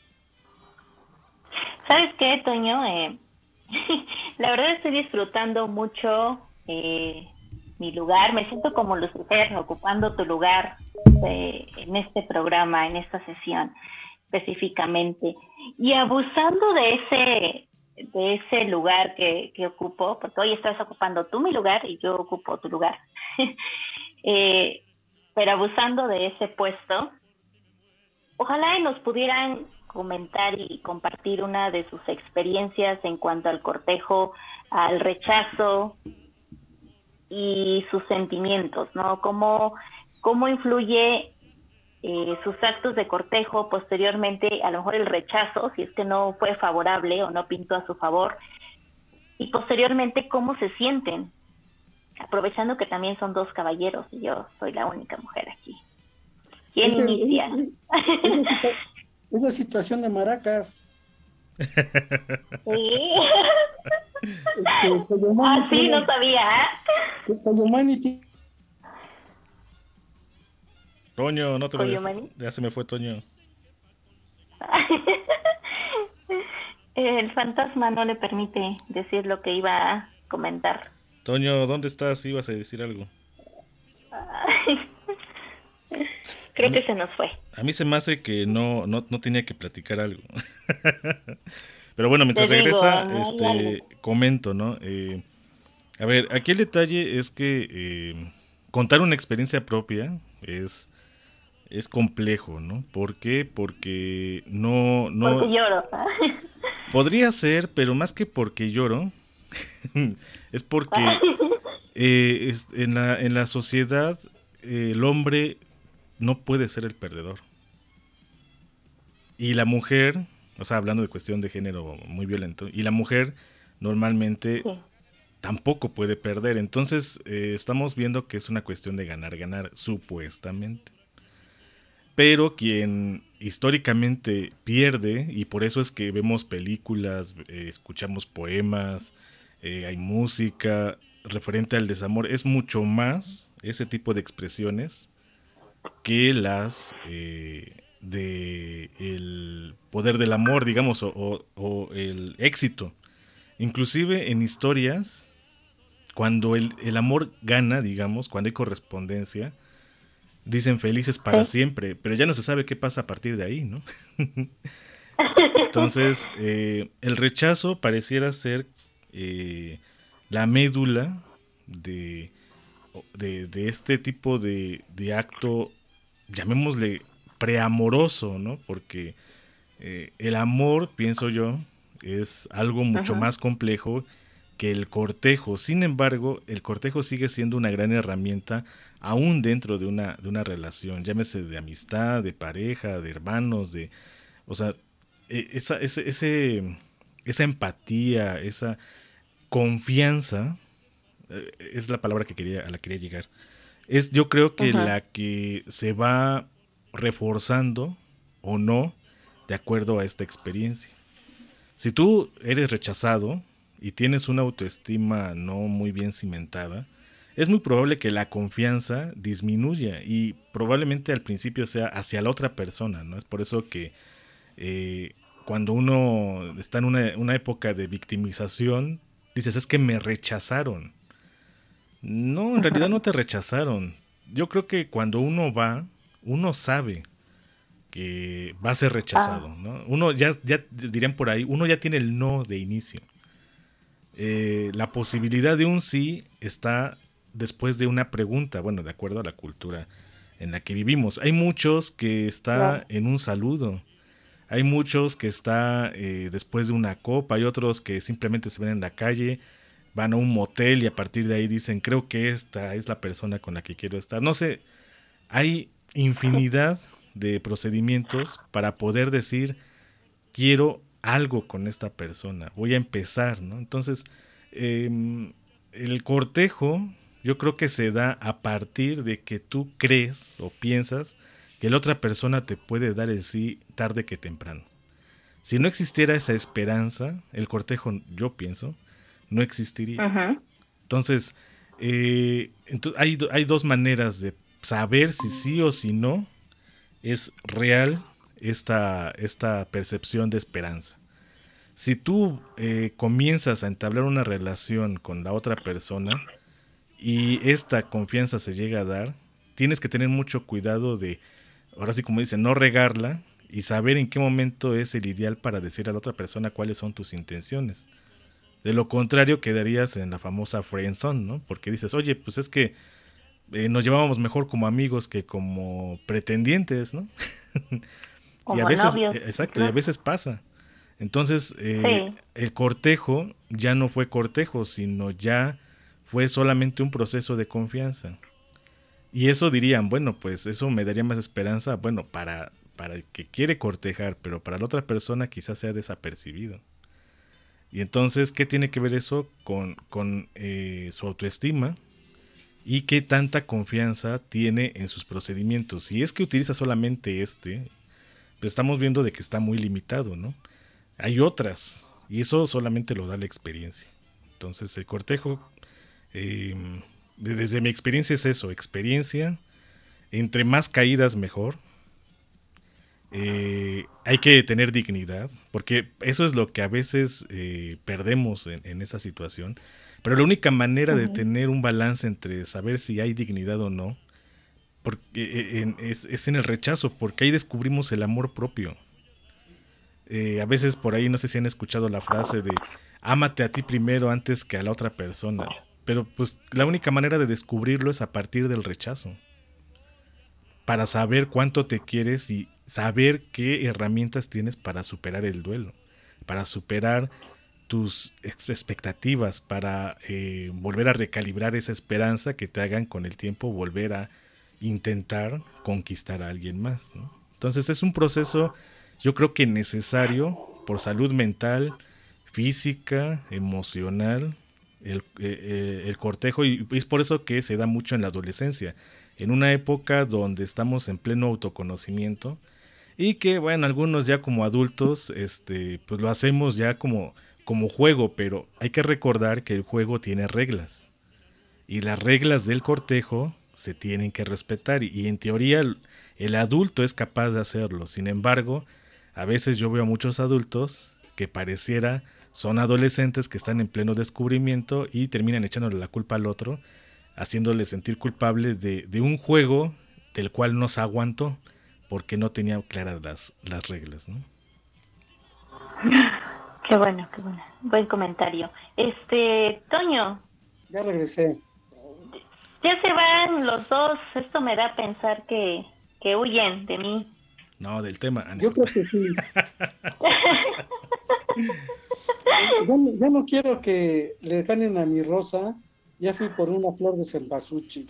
¿Sabes qué, Toño? Eh, la verdad estoy disfrutando mucho eh, mi lugar, me siento como Lucifer ocupando tu lugar eh, en este programa, en esta sesión específicamente, y abusando de ese de ese lugar que, que ocupo, porque hoy estás ocupando tú mi lugar y yo ocupo tu lugar, eh, pero abusando de ese puesto, ojalá y nos pudieran comentar y compartir una de sus experiencias en cuanto al cortejo, al rechazo y sus sentimientos, ¿no? Cómo, cómo influye eh, sus actos de cortejo, posteriormente a lo mejor el rechazo, si es que no fue favorable o no pintó a su favor, y posteriormente cómo se sienten, aprovechando que también son dos caballeros y yo soy la única mujer aquí. ¿Quién Ese, inicia? Es la situación de maracas. Sí. Este, ah, sí, no sabía. ¿eh? Toño, no te vayas. Ya se me fue Toño. El fantasma no le permite decir lo que iba a comentar. Toño, ¿dónde estás? Ibas a decir algo. Creo que se nos fue. A mí se me hace que no, no, no tenía que platicar algo. Pero bueno, mientras Te regresa, digo, ¿no? este, comento, ¿no? Eh, a ver, aquí el detalle es que eh, contar una experiencia propia es, es complejo, ¿no? ¿Por qué? Porque no... no porque lloro. Podría ser, pero más que porque lloro, es porque eh, es, en, la, en la sociedad eh, el hombre no puede ser el perdedor. Y la mujer, o sea, hablando de cuestión de género muy violento, y la mujer normalmente sí. tampoco puede perder. Entonces, eh, estamos viendo que es una cuestión de ganar, ganar, supuestamente. Pero quien históricamente pierde, y por eso es que vemos películas, eh, escuchamos poemas, eh, hay música referente al desamor, es mucho más ese tipo de expresiones que las eh, de el poder del amor, digamos, o, o, o el éxito. Inclusive en historias, cuando el, el amor gana, digamos, cuando hay correspondencia, dicen felices para sí. siempre, pero ya no se sabe qué pasa a partir de ahí, ¿no? Entonces, eh, el rechazo pareciera ser eh, la médula de... De, de este tipo de, de acto, llamémosle preamoroso, ¿no? Porque eh, el amor, pienso yo, es algo mucho Ajá. más complejo que el cortejo. Sin embargo, el cortejo sigue siendo una gran herramienta aún dentro de una, de una relación, llámese de amistad, de pareja, de hermanos, de, o sea, esa, ese, ese, esa empatía, esa confianza, es la palabra que quería, a la que quería llegar. Es, yo creo que Ajá. la que se va reforzando o no de acuerdo a esta experiencia. Si tú eres rechazado y tienes una autoestima no muy bien cimentada, es muy probable que la confianza disminuya y probablemente al principio sea hacia la otra persona, ¿no? Es por eso que eh, cuando uno está en una, una época de victimización, dices, es que me rechazaron. No, en realidad no te rechazaron. Yo creo que cuando uno va, uno sabe que va a ser rechazado, ¿no? Uno ya, ya dirían por ahí, uno ya tiene el no de inicio. Eh, la posibilidad de un sí está después de una pregunta, bueno, de acuerdo a la cultura en la que vivimos. Hay muchos que está no. en un saludo, hay muchos que está eh, después de una copa, hay otros que simplemente se ven en la calle, van a un motel y a partir de ahí dicen, creo que esta es la persona con la que quiero estar. No sé, hay infinidad de procedimientos para poder decir, quiero algo con esta persona, voy a empezar, ¿no? Entonces, eh, el cortejo yo creo que se da a partir de que tú crees o piensas que la otra persona te puede dar el sí tarde que temprano. Si no existiera esa esperanza, el cortejo, yo pienso, no existiría. Uh-huh. Entonces, eh, ento- hay, hay dos maneras de saber si sí o si no es real esta, esta percepción de esperanza. Si tú eh, comienzas a entablar una relación con la otra persona y esta confianza se llega a dar, tienes que tener mucho cuidado de, ahora sí como dicen, no regarla y saber en qué momento es el ideal para decir a la otra persona cuáles son tus intenciones. De lo contrario quedarías en la famosa friendzone, ¿no? Porque dices, oye, pues es que eh, nos llevábamos mejor como amigos que como pretendientes, ¿no? Como y a veces, novios. exacto, ¿no? Y a veces pasa. Entonces, eh, sí. el cortejo ya no fue cortejo, sino ya fue solamente un proceso de confianza. Y eso dirían, bueno, pues eso me daría más esperanza, bueno, para, para el que quiere cortejar, pero para la otra persona quizás sea desapercibido. Y entonces, ¿qué tiene que ver eso con, con eh, su autoestima? Y qué tanta confianza tiene en sus procedimientos. Si es que utiliza solamente este, pues estamos viendo de que está muy limitado, ¿no? Hay otras, y eso solamente lo da la experiencia. Entonces, el cortejo, eh, desde mi experiencia es eso, experiencia, entre más caídas mejor. Eh, hay que tener dignidad, porque eso es lo que a veces eh, perdemos en, en esa situación. Pero la única manera uh-huh. de tener un balance entre saber si hay dignidad o no, porque, eh, en, es, es en el rechazo, porque ahí descubrimos el amor propio. Eh, a veces por ahí no sé si han escuchado la frase de ámate a ti primero antes que a la otra persona, pero pues la única manera de descubrirlo es a partir del rechazo, para saber cuánto te quieres y saber qué herramientas tienes para superar el duelo, para superar tus expectativas, para eh, volver a recalibrar esa esperanza que te hagan con el tiempo volver a intentar conquistar a alguien más, ¿no? Entonces es un proceso, yo creo que necesario por salud mental, física, emocional, el, eh, el cortejo, y es por eso que se da mucho en la adolescencia, en una época donde estamos en pleno autoconocimiento y que, bueno, algunos ya como adultos, este, pues lo hacemos ya como, como juego, pero hay que recordar que el juego tiene reglas y las reglas del cortejo se tienen que respetar y, y en teoría el, el adulto es capaz de hacerlo. Sin embargo, a veces yo veo a muchos adultos que pareciera son adolescentes que están en pleno descubrimiento y terminan echándole la culpa al otro, haciéndole sentir culpable de, de un juego del cual no se aguantó porque no tenía claras las, las reglas, ¿no? Qué bueno, qué bueno. Buen comentario. Este, Toño. Ya regresé. Ya se van los dos. Esto me da a pensar que, que huyen de mí. No, del tema. Yo creo que sí. ya, ya no quiero que le ganen a mi Rosa. Ya fui por una flor de cempasúchil.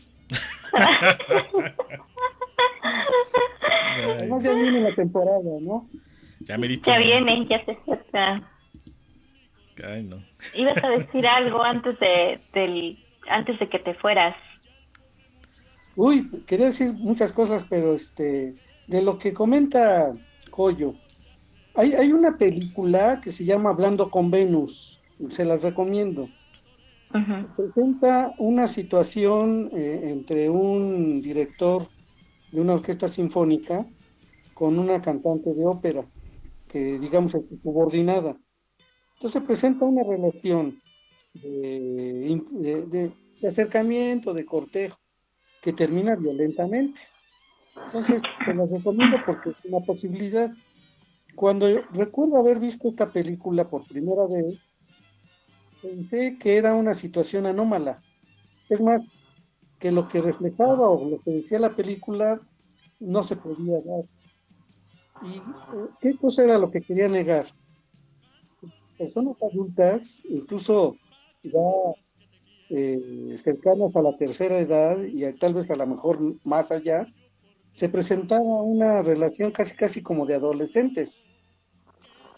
Además ya viene la temporada, ¿no? Ya merito. Ya viene, ya se acerca. Ay, no. Ibas a decir algo antes de, del, antes de que te fueras. Uy, quería decir muchas cosas, pero este, de lo que comenta Coyo, hay, hay una película que se llama Hablando con Venus, se las recomiendo. Uh-huh. Presenta una situación eh, entre un director de una orquesta sinfónica con una cantante de ópera, que digamos es su subordinada. Entonces presenta una relación de, de, de, de acercamiento, de cortejo, que termina violentamente. Entonces, te lo recomiendo porque es una posibilidad. Cuando yo recuerdo haber visto esta película por primera vez, pensé que era una situación anómala. Es más, que lo que reflejaba o lo que decía la película no se podía dar. ¿Y qué cosa era lo que quería negar? Personas adultas, incluso ya eh, cercanas a la tercera edad y a, tal vez a lo mejor más allá, se presentaba una relación casi casi como de adolescentes.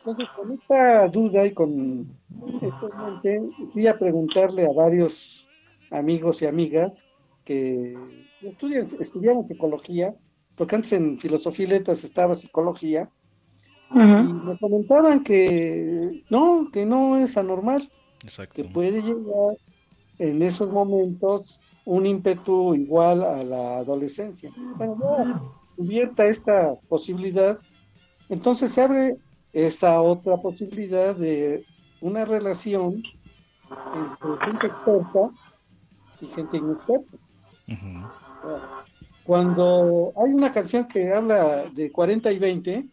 Entonces, con esta duda y con esta mente, fui a preguntarle a varios amigos y amigas que estudian, estudiaban psicología, porque antes en filosofía y letras estaba psicología, uh-huh. y me comentaban que no, que no es anormal, Exacto. que puede llegar en esos momentos un ímpetu igual a la adolescencia. Bueno, no cubierta esta posibilidad, entonces se abre esa otra posibilidad de una relación entre gente experta y gente inexperta. Uh-huh. Cuando hay una canción que habla de cuarenta y veinte,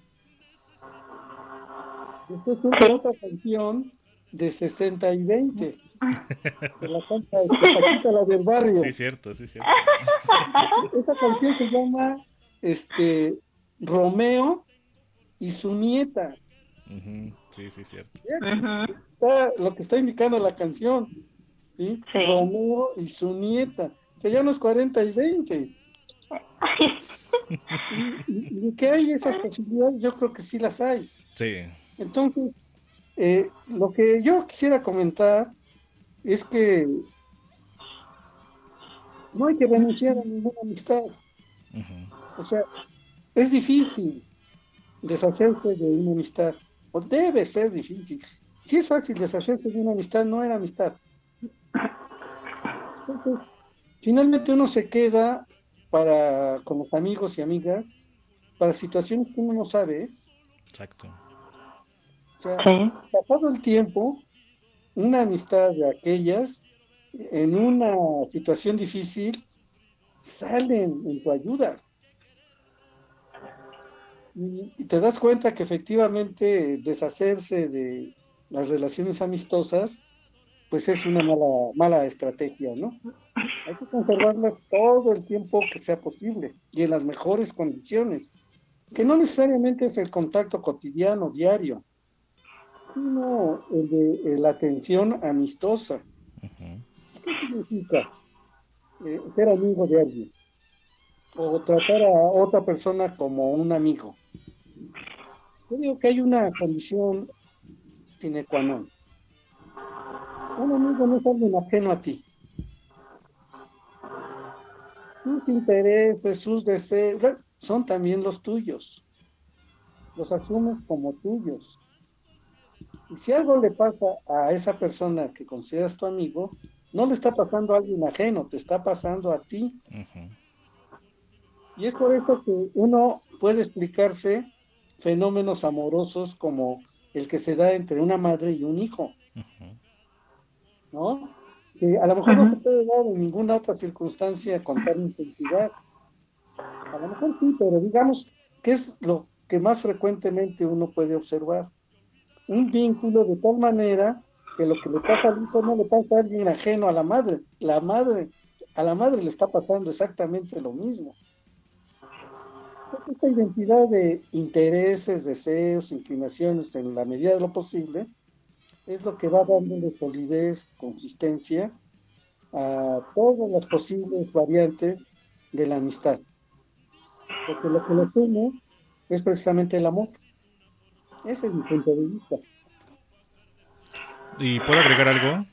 después una otra canción de sesenta y veinte, que la canta de Paquita, la del barrio. Sí, cierto, sí, cierto. Esta canción se llama este, Romeo y su nieta. Uh-huh. Sí, sí, cierto. Uh-huh. Está, lo que está indicando la canción, ¿sí? Sí. Romeo y su nieta, que ya no es cuarenta y veinte. y, y, y que hay esas posibilidades, yo creo que sí las hay. Sí. Entonces, eh, lo que yo quisiera comentar es que no hay que renunciar a ninguna amistad. Uh-huh. O sea, es difícil deshacerse de una amistad, o debe ser difícil. Si es fácil deshacerse de una amistad, no era amistad. Entonces, finalmente uno se queda para con los amigos y amigas para situaciones que uno no sabe. ¿eh? Exacto. O sea, sí. Pasado el tiempo, una amistad de aquellas, en una situación difícil, salen en tu ayuda. Y, y te das cuenta que efectivamente deshacerse de las relaciones amistosas, pues es una mala, mala estrategia, ¿no? Hay que conservarlas todo el tiempo que sea posible y en las mejores condiciones, que no necesariamente es el contacto cotidiano, diario, sino el de la atención amistosa. Uh-huh. ¿Qué significa eh, ser amigo de alguien? O tratar a otra persona como un amigo. Yo digo que hay una condición sine qua non. Un amigo no es alguien ajeno a ti. Sus intereses, sus deseos, son también los tuyos. Los asumes como tuyos. Y si algo le pasa a esa persona que consideras tu amigo, no le está pasando a alguien ajeno, te está pasando a ti. Uh-huh. Y es por eso que uno puede explicarse fenómenos amorosos como el que se da entre una madre y un hijo. Uh-huh. ¿No? Que a lo mejor uh-huh. no se puede dar en ninguna otra circunstancia con tal intensidad. A lo mejor sí, pero digamos que es lo que más frecuentemente uno puede observar. Un vínculo de tal manera que lo que le pasa al hijo no le pasa a alguien ajeno a la madre. La madre, a la madre le está pasando exactamente lo mismo. Esta identidad de intereses, deseos, inclinaciones en la medida de lo posible es lo que va dándole solidez, consistencia a todas las posibles variantes de la amistad. Porque lo que lo une es precisamente el amor. Ese es mi punto de vista. ¿Y puedo agregar algo?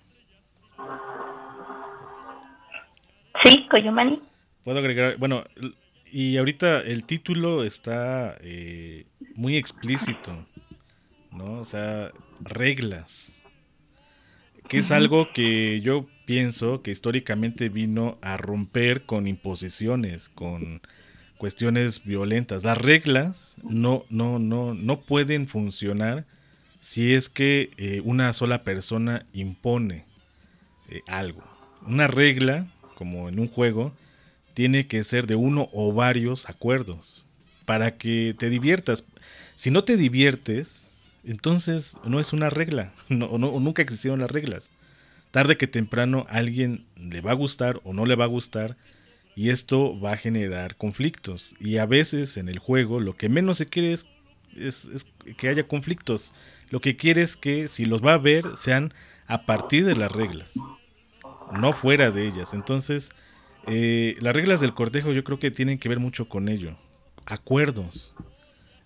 Sí, Coyomani. Puedo agregar, bueno, y ahorita el título está eh, muy explícito, ¿no? O sea, reglas. Que es algo que yo pienso que históricamente vino a romper con imposiciones, con cuestiones violentas. Las reglas no, no, no, no pueden funcionar si es que eh, una sola persona impone eh, algo. Una regla, como en un juego, tiene que ser de uno o varios acuerdos para que te diviertas. Si no te diviertes, entonces no es una regla, no, no, nunca existieron las reglas. Tarde que temprano a alguien le va a gustar o no le va a gustar, y esto va a generar conflictos. Y a veces en el juego lo que menos se quiere es, es, es que haya conflictos. Lo que quiere es que si los va a ver sean a partir de las reglas, no fuera de ellas. Entonces eh, las reglas del cortejo yo creo que tienen que ver mucho con ello. Acuerdos.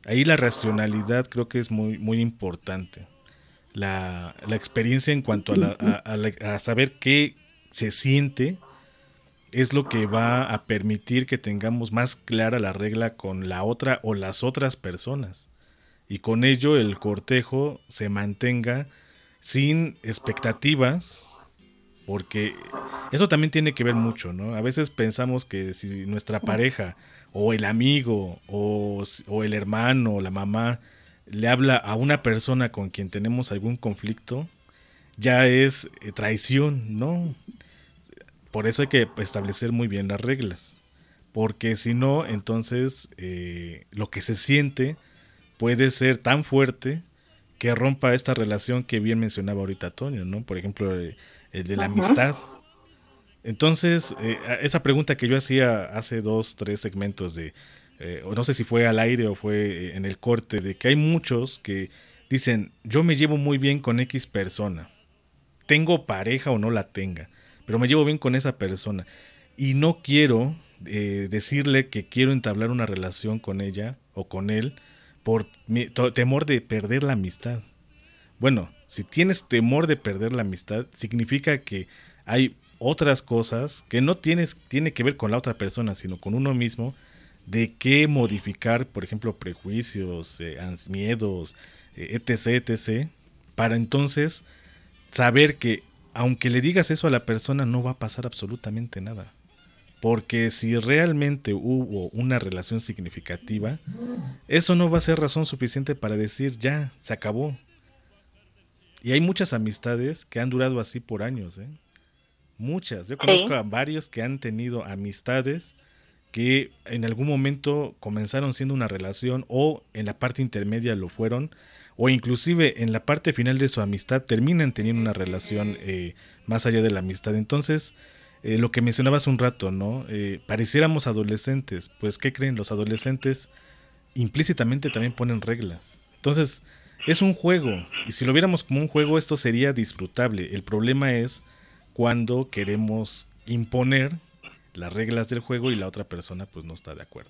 Ahí la racionalidad creo que es muy, muy importante. La, la experiencia en cuanto a, la, a, a, la, a saber qué se siente es lo que va a permitir que tengamos más clara la regla con la otra o las otras personas. Y con ello el cortejo se mantenga sin expectativas, porque eso también tiene que ver mucho, ¿no? A veces pensamos que si nuestra pareja o el amigo o, o el hermano o la mamá le habla a una persona con quien tenemos algún conflicto, ya es traición, ¿no? Por eso hay que establecer muy bien las reglas, porque si no, entonces eh, lo que se siente puede ser tan fuerte que rompa esta relación que bien mencionaba ahorita Toño, ¿no? Por ejemplo, el, el de la Ajá. amistad. Entonces, eh, esa pregunta que yo hacía hace dos, tres segmentos de, eh, o no sé si fue al aire o fue en el corte, de que hay muchos que dicen, yo me llevo muy bien con X persona, tengo pareja o no la tenga, pero me llevo bien con esa persona y no quiero eh, decirle que quiero entablar una relación con ella o con él por mi, to, temor de perder la amistad. Bueno, si tienes temor de perder la amistad, significa que hay otras cosas que no tienes, tiene que ver con la otra persona, sino con uno mismo, de qué modificar, por ejemplo, prejuicios, eh, miedos, eh, etc, etc, para entonces saber que aunque le digas eso a la persona, no va a pasar absolutamente nada. Porque si realmente hubo una relación significativa, eso no va a ser razón suficiente para decir, ya, se acabó. Y hay muchas amistades que han durado así por años, ¿eh? Muchas. Yo conozco sí. a varios que han tenido amistades que en algún momento comenzaron siendo una relación o en la parte intermedia lo fueron, o inclusive en la parte final de su amistad terminan teniendo una relación eh, más allá de la amistad. Entonces, eh, lo que mencionaba hace un rato, ¿no? Eh, pareciéramos adolescentes, pues ¿qué creen? Los adolescentes implícitamente también ponen reglas. Entonces, es un juego, y si lo viéramos como un juego, esto sería disfrutable. El problema es cuando queremos imponer las reglas del juego y la otra persona pues no está de acuerdo.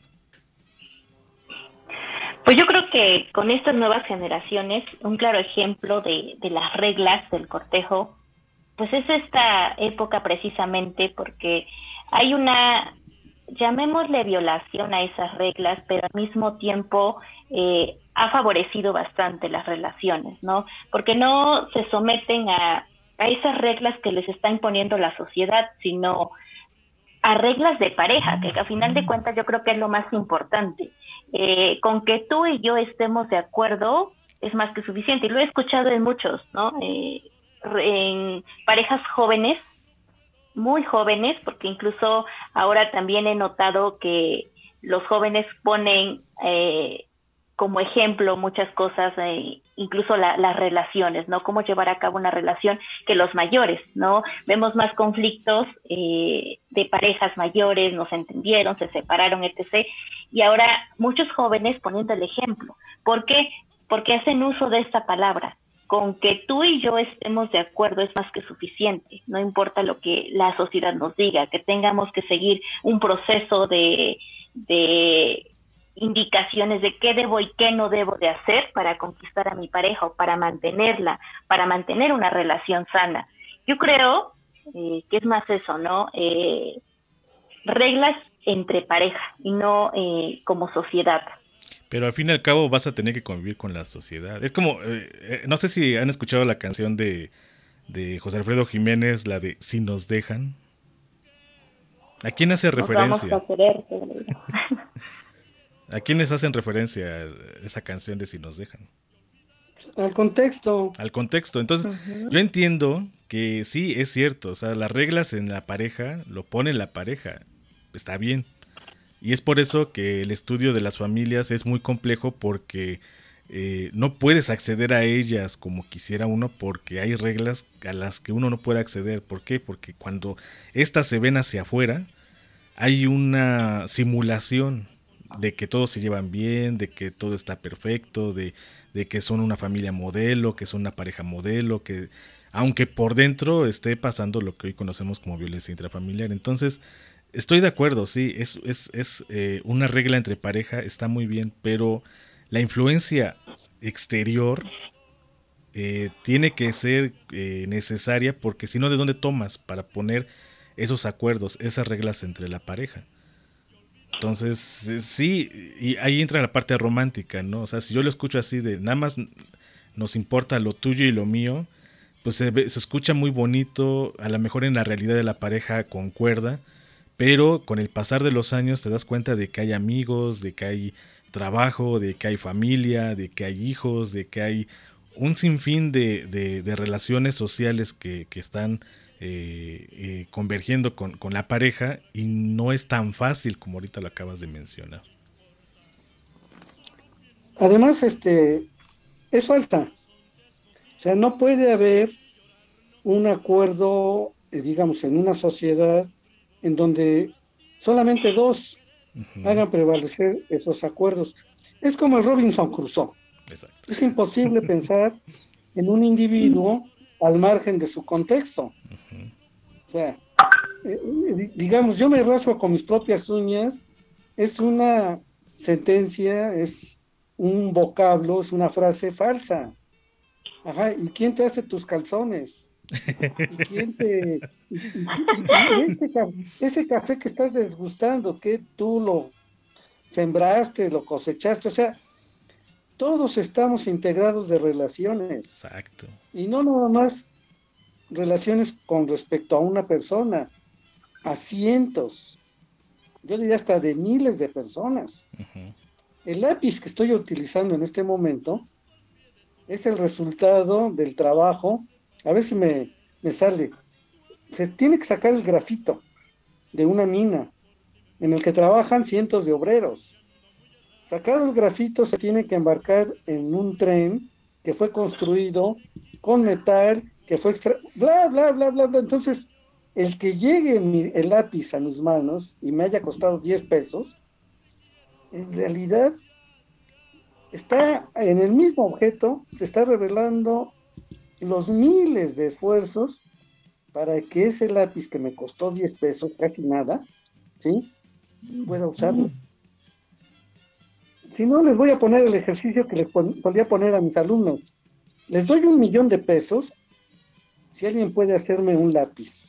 Pues yo creo que con estas nuevas generaciones, un claro ejemplo de, de las reglas del cortejo, pues es esta época precisamente porque hay una, llamémosle violación a esas reglas, pero al mismo tiempo eh, ha favorecido bastante las relaciones, ¿no? Porque no se someten a, a esas reglas que les está imponiendo la sociedad, sino a reglas de pareja, que a final de cuentas yo creo que es lo más importante. Eh, con que tú y yo estemos de acuerdo es más que suficiente, y lo he escuchado en muchos, ¿no? Eh, en parejas jóvenes, muy jóvenes, porque incluso ahora también he notado que los jóvenes ponen eh, como ejemplo muchas cosas, eh, incluso la, las relaciones, ¿no? Cómo llevar a cabo una relación que los mayores, ¿no? Vemos más conflictos eh, de parejas mayores, no se entendieron, se separaron, etcétera. Y ahora muchos jóvenes poniendo el ejemplo. ¿Por qué? Porque hacen uso de esta palabra. Con que tú y yo estemos de acuerdo es más que suficiente. No importa lo que la sociedad nos diga, que tengamos que seguir un proceso de, de indicaciones de qué debo y qué no debo de hacer para conquistar a mi pareja o para mantenerla, para mantener una relación sana. Yo creo eh, que es más eso, ¿no? Eh, reglas entre pareja y no eh, como sociedad. Pero al fin y al cabo vas a tener que convivir con la sociedad. Es como, eh, no sé si han escuchado la canción de, de José Alfredo Jiménez, la de Si nos dejan. ¿A quién hace nos referencia? Vamos a querer, ¿A quiénes hacen referencia esa canción de Si nos dejan? Al contexto. Al contexto. Entonces, uh-huh. yo entiendo que sí, es cierto. O sea, las reglas en la pareja lo pone la pareja. Está bien. Y es por eso que el estudio de las familias es muy complejo, porque eh, no puedes acceder a ellas como quisiera uno, porque hay reglas a las que uno no puede acceder. ¿Por qué? Porque cuando estas se ven hacia afuera, hay una simulación de que todos se llevan bien, de que todo está perfecto, de, de que son una familia modelo, que son una pareja modelo, que aunque por dentro esté pasando lo que hoy conocemos como violencia intrafamiliar. Entonces, estoy de acuerdo, sí, es, es, es eh, una regla entre pareja, está muy bien, pero la influencia exterior eh, tiene que ser eh, necesaria, porque si no, ¿de dónde tomas para poner esos acuerdos, esas reglas entre la pareja? Entonces, sí, y ahí entra la parte romántica, ¿no? O sea, si yo lo escucho así de nada más nos importa lo tuyo y lo mío, pues se, ve, se escucha muy bonito, a lo mejor en la realidad de la pareja concuerda, pero con el pasar de los años te das cuenta de que hay amigos, de que hay trabajo, de que hay familia, de que hay hijos, de que hay un sinfín de, de, de relaciones sociales que, que están eh, eh, convergiendo con, con la pareja, y no es tan fácil como ahorita lo acabas de mencionar. Además, este, es falta. O sea, no puede haber un acuerdo, eh, digamos, en una sociedad en donde solamente dos uh-huh. hagan prevalecer esos acuerdos. Es como el Robinson Crusoe. Exacto. Es imposible pensar en un individuo al margen de su contexto. Uh-huh. O sea, eh, digamos, yo me rasgo con mis propias uñas, es una sentencia, es un vocablo, es una frase falsa. Ajá, ¿y quién te hace tus calzones? ¿Y quién te... Y, y, y, y ese, ese café que estás desgustando, que tú lo sembraste, lo cosechaste, o sea, todos estamos integrados de relaciones. Exacto. Y no nada más relaciones con respecto a una persona, a cientos, yo diría hasta de miles de personas. Uh-huh. El lápiz que estoy utilizando en este momento es el resultado del trabajo, a ver si me, me sale, se tiene que sacar el grafito de una mina en el que trabajan cientos de obreros. Sacado el grafito, se tiene que embarcar en un tren que fue construido con metal, que fue extra... bla, bla, bla, bla, bla. Entonces, el que llegue mi, el lápiz a mis manos y me haya costado diez pesos, en realidad está en el mismo objeto, se está revelando los miles de esfuerzos para que ese lápiz que me costó diez pesos, casi nada, ¿sí?, pueda usarlo. Si no, les voy a poner el ejercicio que les pon- solía poner a mis alumnos. Les doy un millón de pesos si alguien puede hacerme un lápiz.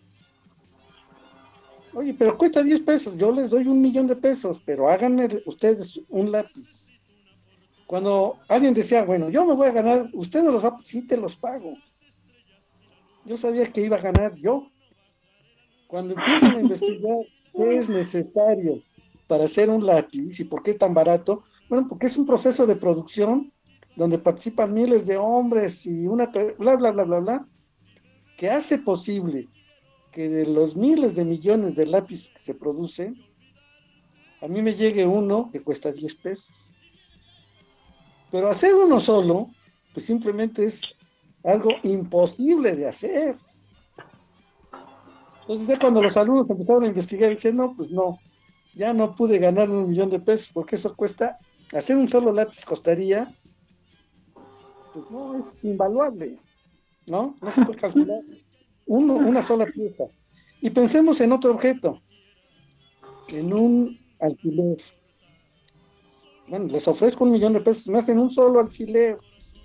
Oye, pero cuesta diez pesos, yo les doy un millón de pesos, pero háganme ustedes un lápiz. Cuando alguien decía, bueno, yo me voy a ganar, usted no los va, sí te los pago. Yo sabía que iba a ganar yo. Cuando empiezan a investigar qué es necesario para hacer un lápiz y por qué tan barato, bueno, porque es un proceso de producción donde participan miles de hombres y una bla, bla, bla, bla, bla, que hace posible que de los miles de millones de lápices que se producen, a mí me llegue uno que cuesta diez pesos. Pero hacer uno solo, pues simplemente es algo imposible de hacer. Entonces ya cuando los alumnos empezaron a investigar, dicen, no, pues no, ya no pude ganar un millón de pesos, porque eso cuesta, hacer un solo lápiz costaría, pues no, es invaluable, ¿no? No se puede calcular. Uno, una sola pieza. Y pensemos en otro objeto, en un alfiler. Bueno, les ofrezco un millón de pesos, me hacen un solo alfiler.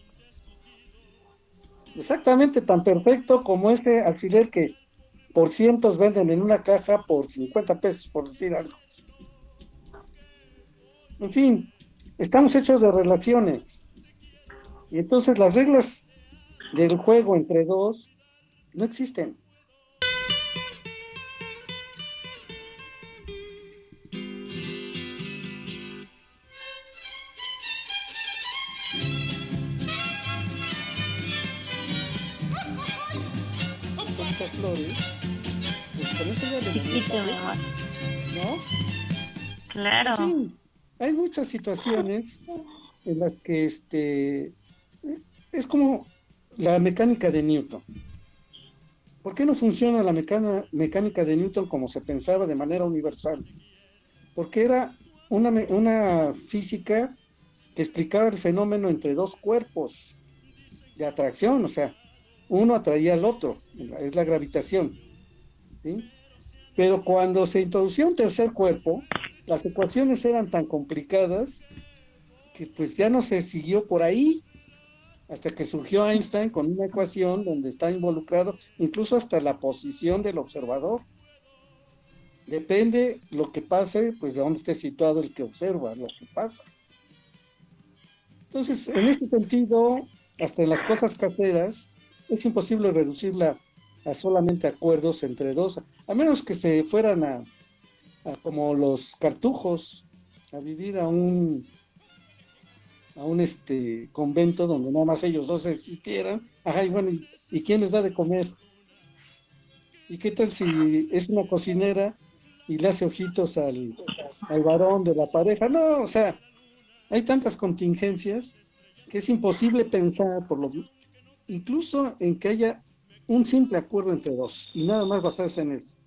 Exactamente tan perfecto como ese alfiler que por cientos venden en una caja por cincuenta pesos, por decir algo. En fin, estamos hechos de relaciones. Y entonces las reglas del juego entre dos no existen. Estas flores, pues con eso ya le ¿no? Claro. Sí, hay muchas situaciones en las que este es como la mecánica de Newton. ¿Por qué no funciona la mecana, mecánica de Newton como se pensaba de manera universal? Porque era una, una física que explicaba el fenómeno entre dos cuerpos de atracción, o sea, uno atraía al otro, es la gravitación, ¿sí? Pero cuando se introducía un tercer cuerpo, las ecuaciones eran tan complicadas que pues ya no se siguió por ahí, hasta que surgió Einstein con una ecuación donde está involucrado incluso hasta la posición del observador. Depende lo que pase, pues de dónde esté situado el que observa lo que pasa. Entonces, en ese sentido, hasta en las cosas caseras, es imposible reducirla a solamente acuerdos entre dos, a menos que se fueran a, a como los cartujos, a vivir a un a un este convento donde nada más ellos dos existieran. Ajá, y bueno, ¿y, y quién les da de comer? ¿Y qué tal si es una cocinera y le hace ojitos al, al varón de la pareja? No, o sea, hay tantas contingencias que es imposible pensar, por lo incluso en que haya un simple acuerdo entre dos y nada más basarse en eso.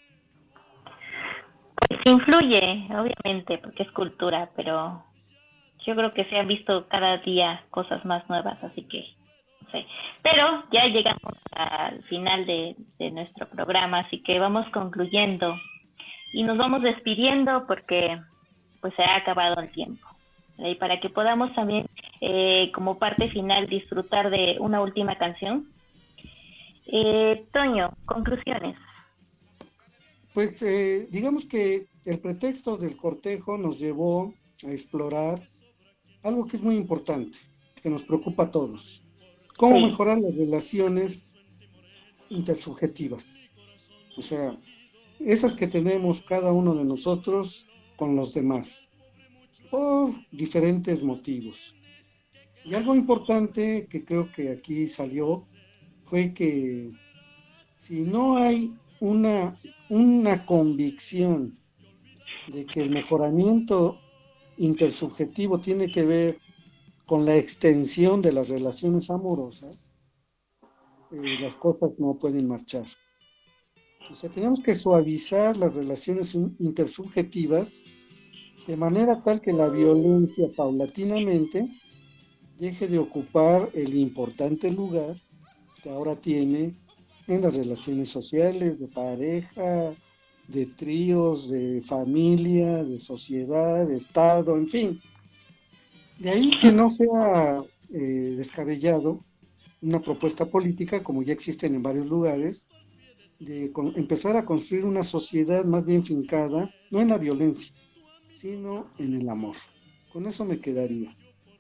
Pues influye, obviamente, porque es cultura, pero yo creo que se han visto cada día cosas más nuevas, así que no sé. Pero ya llegamos al final de, de nuestro programa, así que vamos concluyendo y nos vamos despidiendo porque pues se ha acabado el tiempo. Y para que podamos también, eh, como parte final, disfrutar de una última canción. Eh, Toño, conclusiones. Pues eh, digamos que el pretexto del cortejo nos llevó a explorar algo que es muy importante, que nos preocupa a todos. ¿Cómo sí. mejorar las relaciones intersubjetivas? O sea, esas que tenemos cada uno de nosotros con los demás, por diferentes motivos. Y algo importante que creo que aquí salió fue que si no hay una, una convicción de que el mejoramiento intersubjetivo tiene que ver con la extensión de las relaciones amorosas, eh, las cosas no pueden marchar. O sea, tenemos que suavizar las relaciones intersubjetivas de manera tal que la violencia paulatinamente deje de ocupar el importante lugar que ahora tiene en las relaciones sociales, de pareja, de tríos, de familia, de sociedad, de Estado, en fin. De ahí que no sea eh, descabellado una propuesta política, como ya existen en varios lugares, de con, empezar a construir una sociedad más bien fincada, no en la violencia, sino en el amor. Con eso me quedaría.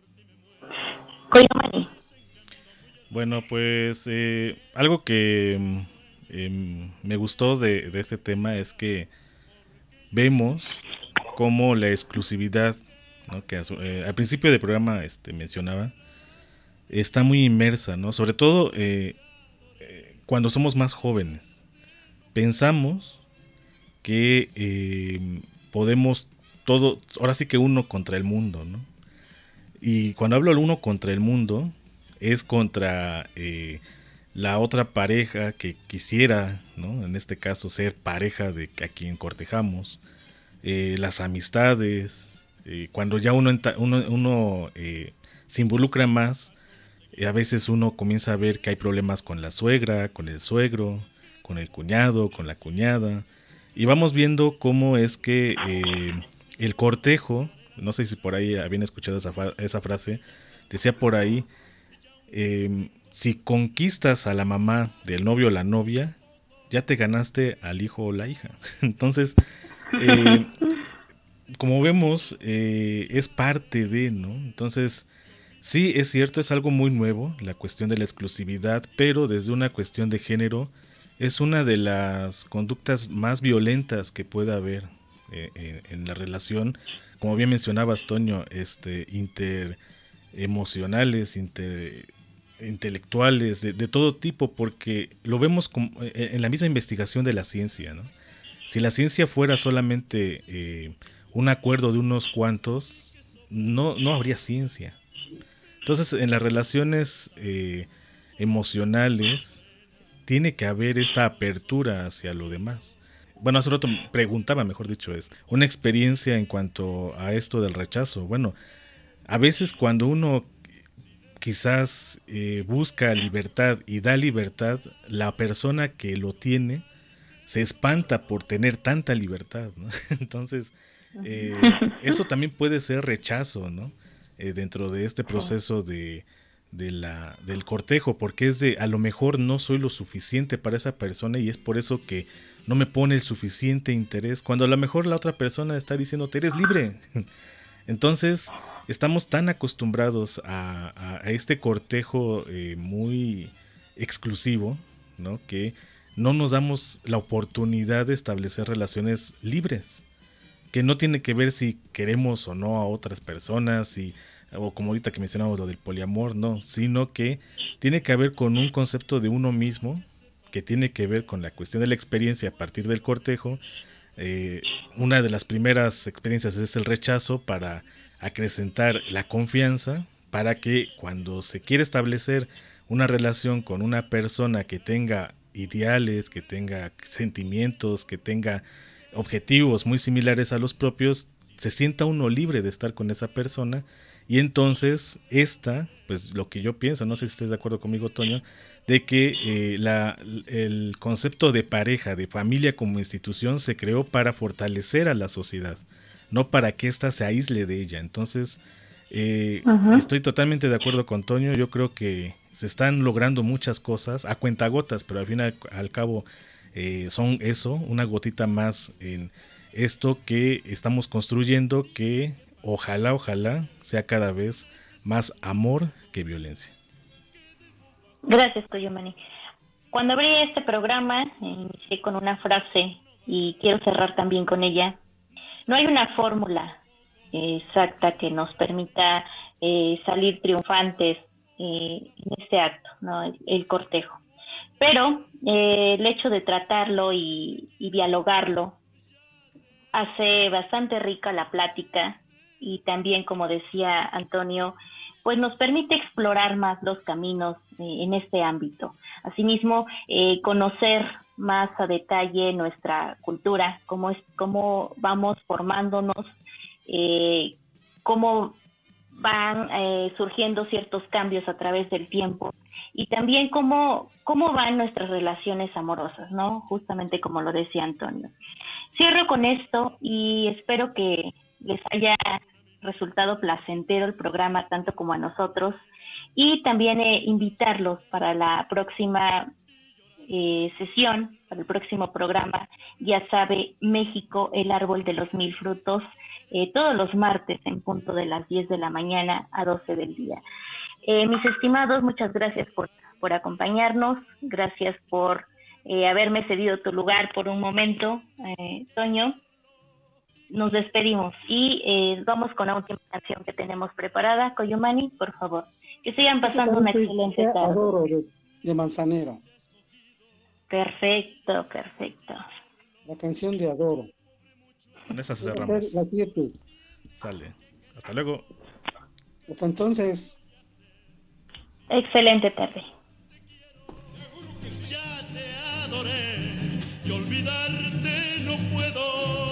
Bueno, pues eh, algo que eh, me gustó de, de este tema es que vemos cómo la exclusividad, ¿no? que eh, al principio del programa este, mencionaba, está muy inmersa, ¿no? Sobre todo eh, eh, cuando somos más jóvenes. Pensamos que eh, podemos todo, ahora sí que uno contra el mundo, ¿no? Y cuando hablo de uno contra el mundo, es contra eh, la otra pareja que quisiera, ¿no? En este caso ser pareja de a quien cortejamos, eh, las amistades, eh, cuando ya uno, uno, uno eh, se involucra más, eh, a veces uno comienza a ver que hay problemas con la suegra, con el suegro, con el cuñado, con la cuñada, y vamos viendo cómo es que eh, el cortejo, no sé si por ahí habían escuchado esa, esa frase, decía por ahí, eh, si conquistas a la mamá del novio o la novia, ya te ganaste al hijo o la hija. Entonces, eh, como vemos, eh, es parte de, ¿no? Entonces, sí, es cierto, es algo muy nuevo, la cuestión de la exclusividad, pero desde una cuestión de género, es una de las conductas más violentas que pueda haber eh, en, en la relación, como bien mencionabas, Toño, este, interemocionales, inter, intelectuales, de, de todo tipo, porque lo vemos como, en la misma investigación de la ciencia, ¿no? Si la ciencia fuera solamente eh, un acuerdo de unos cuantos, no, no habría ciencia. Entonces, en las relaciones eh, emocionales, tiene que haber esta apertura hacia lo demás. Bueno, hace rato preguntaba, mejor dicho, es una experiencia en cuanto a esto del rechazo. Bueno, a veces cuando uno quizás eh, busca libertad y da libertad, la persona que lo tiene se espanta por tener tanta libertad, ¿no? Entonces, eh, eso también puede ser rechazo, ¿no? eh, dentro de este proceso de, de la, del cortejo, porque es de, a lo mejor no soy lo suficiente para esa persona y es por eso que no me pone el suficiente interés, cuando a lo mejor la otra persona está diciéndote, eres libre. Entonces, estamos tan acostumbrados a, a, a este cortejo eh, muy exclusivo, ¿no? Que no nos damos la oportunidad de establecer relaciones libres, que no tiene que ver si queremos o no a otras personas, y, o como ahorita que mencionamos lo del poliamor, no, sino que tiene que ver con un concepto de uno mismo, que tiene que ver con la cuestión de la experiencia a partir del cortejo. Eh, una de las primeras experiencias es el rechazo para acrecentar la confianza, para que cuando se quiere establecer una relación con una persona que tenga ideales, que tenga sentimientos, que tenga objetivos muy similares a los propios, se sienta uno libre de estar con esa persona. Y entonces esta, pues lo que yo pienso, no sé si estés de acuerdo conmigo, Toño, de que eh, la, el concepto de pareja, de familia como institución se creó para fortalecer a la sociedad, no para que ésta se aísle de ella. Entonces eh, uh-huh. estoy totalmente de acuerdo con Toño. Yo creo que se están logrando muchas cosas a cuentagotas, pero al fin y al, al cabo eh, son eso, una gotita más en esto que estamos construyendo, que ojalá, ojalá sea cada vez más amor que violencia. Gracias, Toyomani. Cuando abrí este programa, inicié con una frase y quiero cerrar también con ella. No hay una fórmula exacta que nos permita eh, salir triunfantes eh, en este acto, ¿no? El, el cortejo. Pero eh, el hecho de tratarlo y, y dialogarlo hace bastante rica la plática y también, como decía Antonio, pues nos permite explorar más los caminos eh, en este ámbito. Asimismo, eh, conocer más a detalle nuestra cultura, cómo, es, cómo vamos formándonos, eh, cómo van eh, surgiendo ciertos cambios a través del tiempo y también cómo, cómo van nuestras relaciones amorosas, ¿no? Justamente como lo decía Antonio. Cierro con esto y espero que les haya resultado placentero el programa tanto como a nosotros y también eh, invitarlos para la próxima eh, sesión, para el próximo programa. Ya sabe, México, el árbol de los mil frutos, eh, todos los martes en punto de las diez de la mañana a doce del día. Eh, mis estimados, muchas gracias por, por acompañarnos, gracias por eh, haberme cedido tu lugar por un momento, eh, Toño. Nos despedimos y eh, vamos con la última canción que tenemos preparada. Coyomani, por favor, que sigan pasando una excelente tarde. Adoro de, de Manzanero. Perfecto, perfecto. La canción de Adoro. Con esa cerramos. Las siete. Sale. Hasta luego. Hasta entonces. Excelente tarde. Seguro que si ya te adoré y olvidarte no puedo.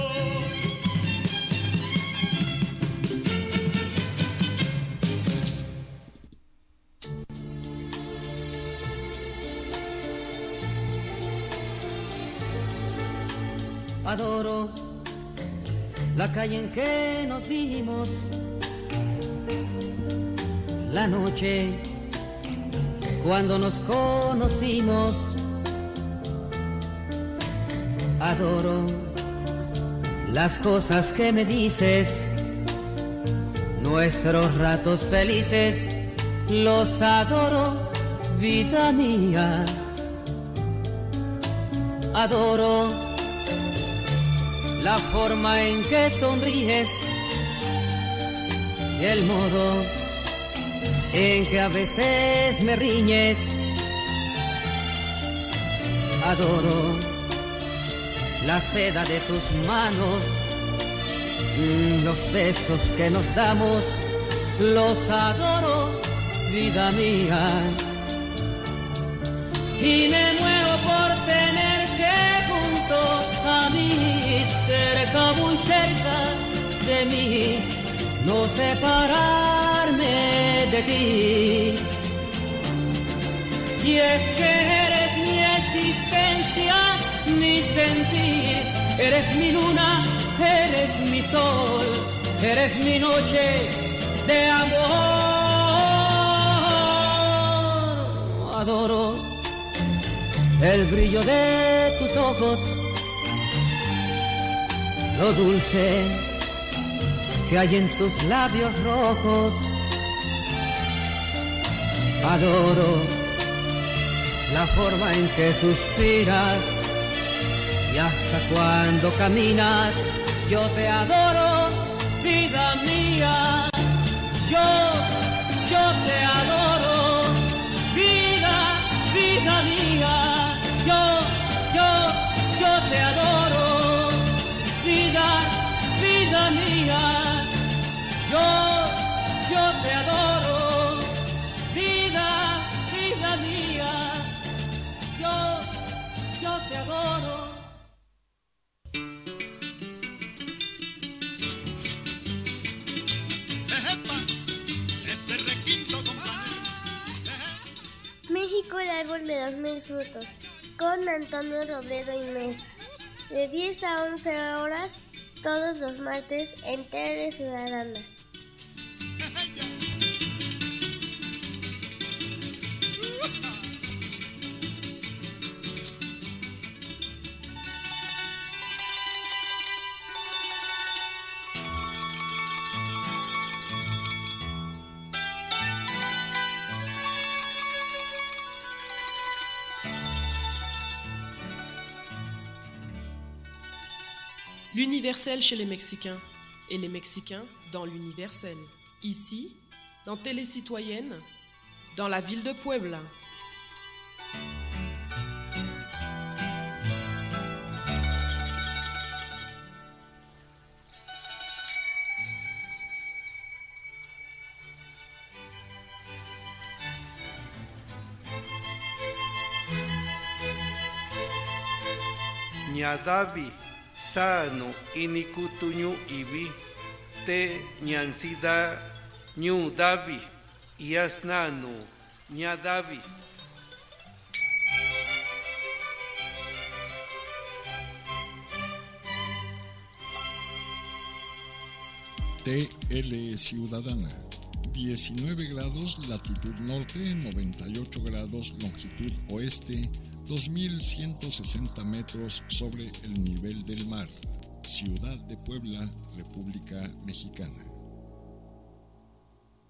Adoro la calle en que nos vimos, la noche cuando nos conocimos. Adoro las cosas que me dices, nuestros ratos felices, los adoro, vida mía. Adoro la forma en que sonríes y el modo en que a veces me riñes. Adoro la seda de tus manos, los besos que nos damos, los adoro, vida mía. Y me muero por tenerte junto a mí, cerca, muy cerca de mí, no separarme de ti. Y es que eres mi existencia, mi sentir, eres mi luna, eres mi sol, eres mi noche, de amor. Adoro el brillo de tus ojos, lo dulce que hay en tus labios rojos. Adoro la forma en que suspiras y hasta cuando caminas. Yo te adoro, vida mía. Yo, yo te adoro, vida, vida mía. Yo, yo, yo te adoro, vida, vida mía. Yo, yo te adoro, vida, vida mía. Yo, yo te adoro. México, el árbol de los mil frutos, con Antonio Robledo y Mesa, de diez a once horas, todos los martes en Tele Ciudadana. L'universel chez les Mexicains et les Mexicains dans l'universel. Ici, dans Télé Citoyenne, dans la ville de Puebla. Ñadavi sano inikutuñu ibi te ñansida ñu davi yasnanu ñadavi. T L Ciudadana, diecinueve grados latitud norte, noventa y ocho grados longitud oeste, dos mil ciento sesenta metros sobre el nivel del mar. Ciudad de Puebla, República Mexicana.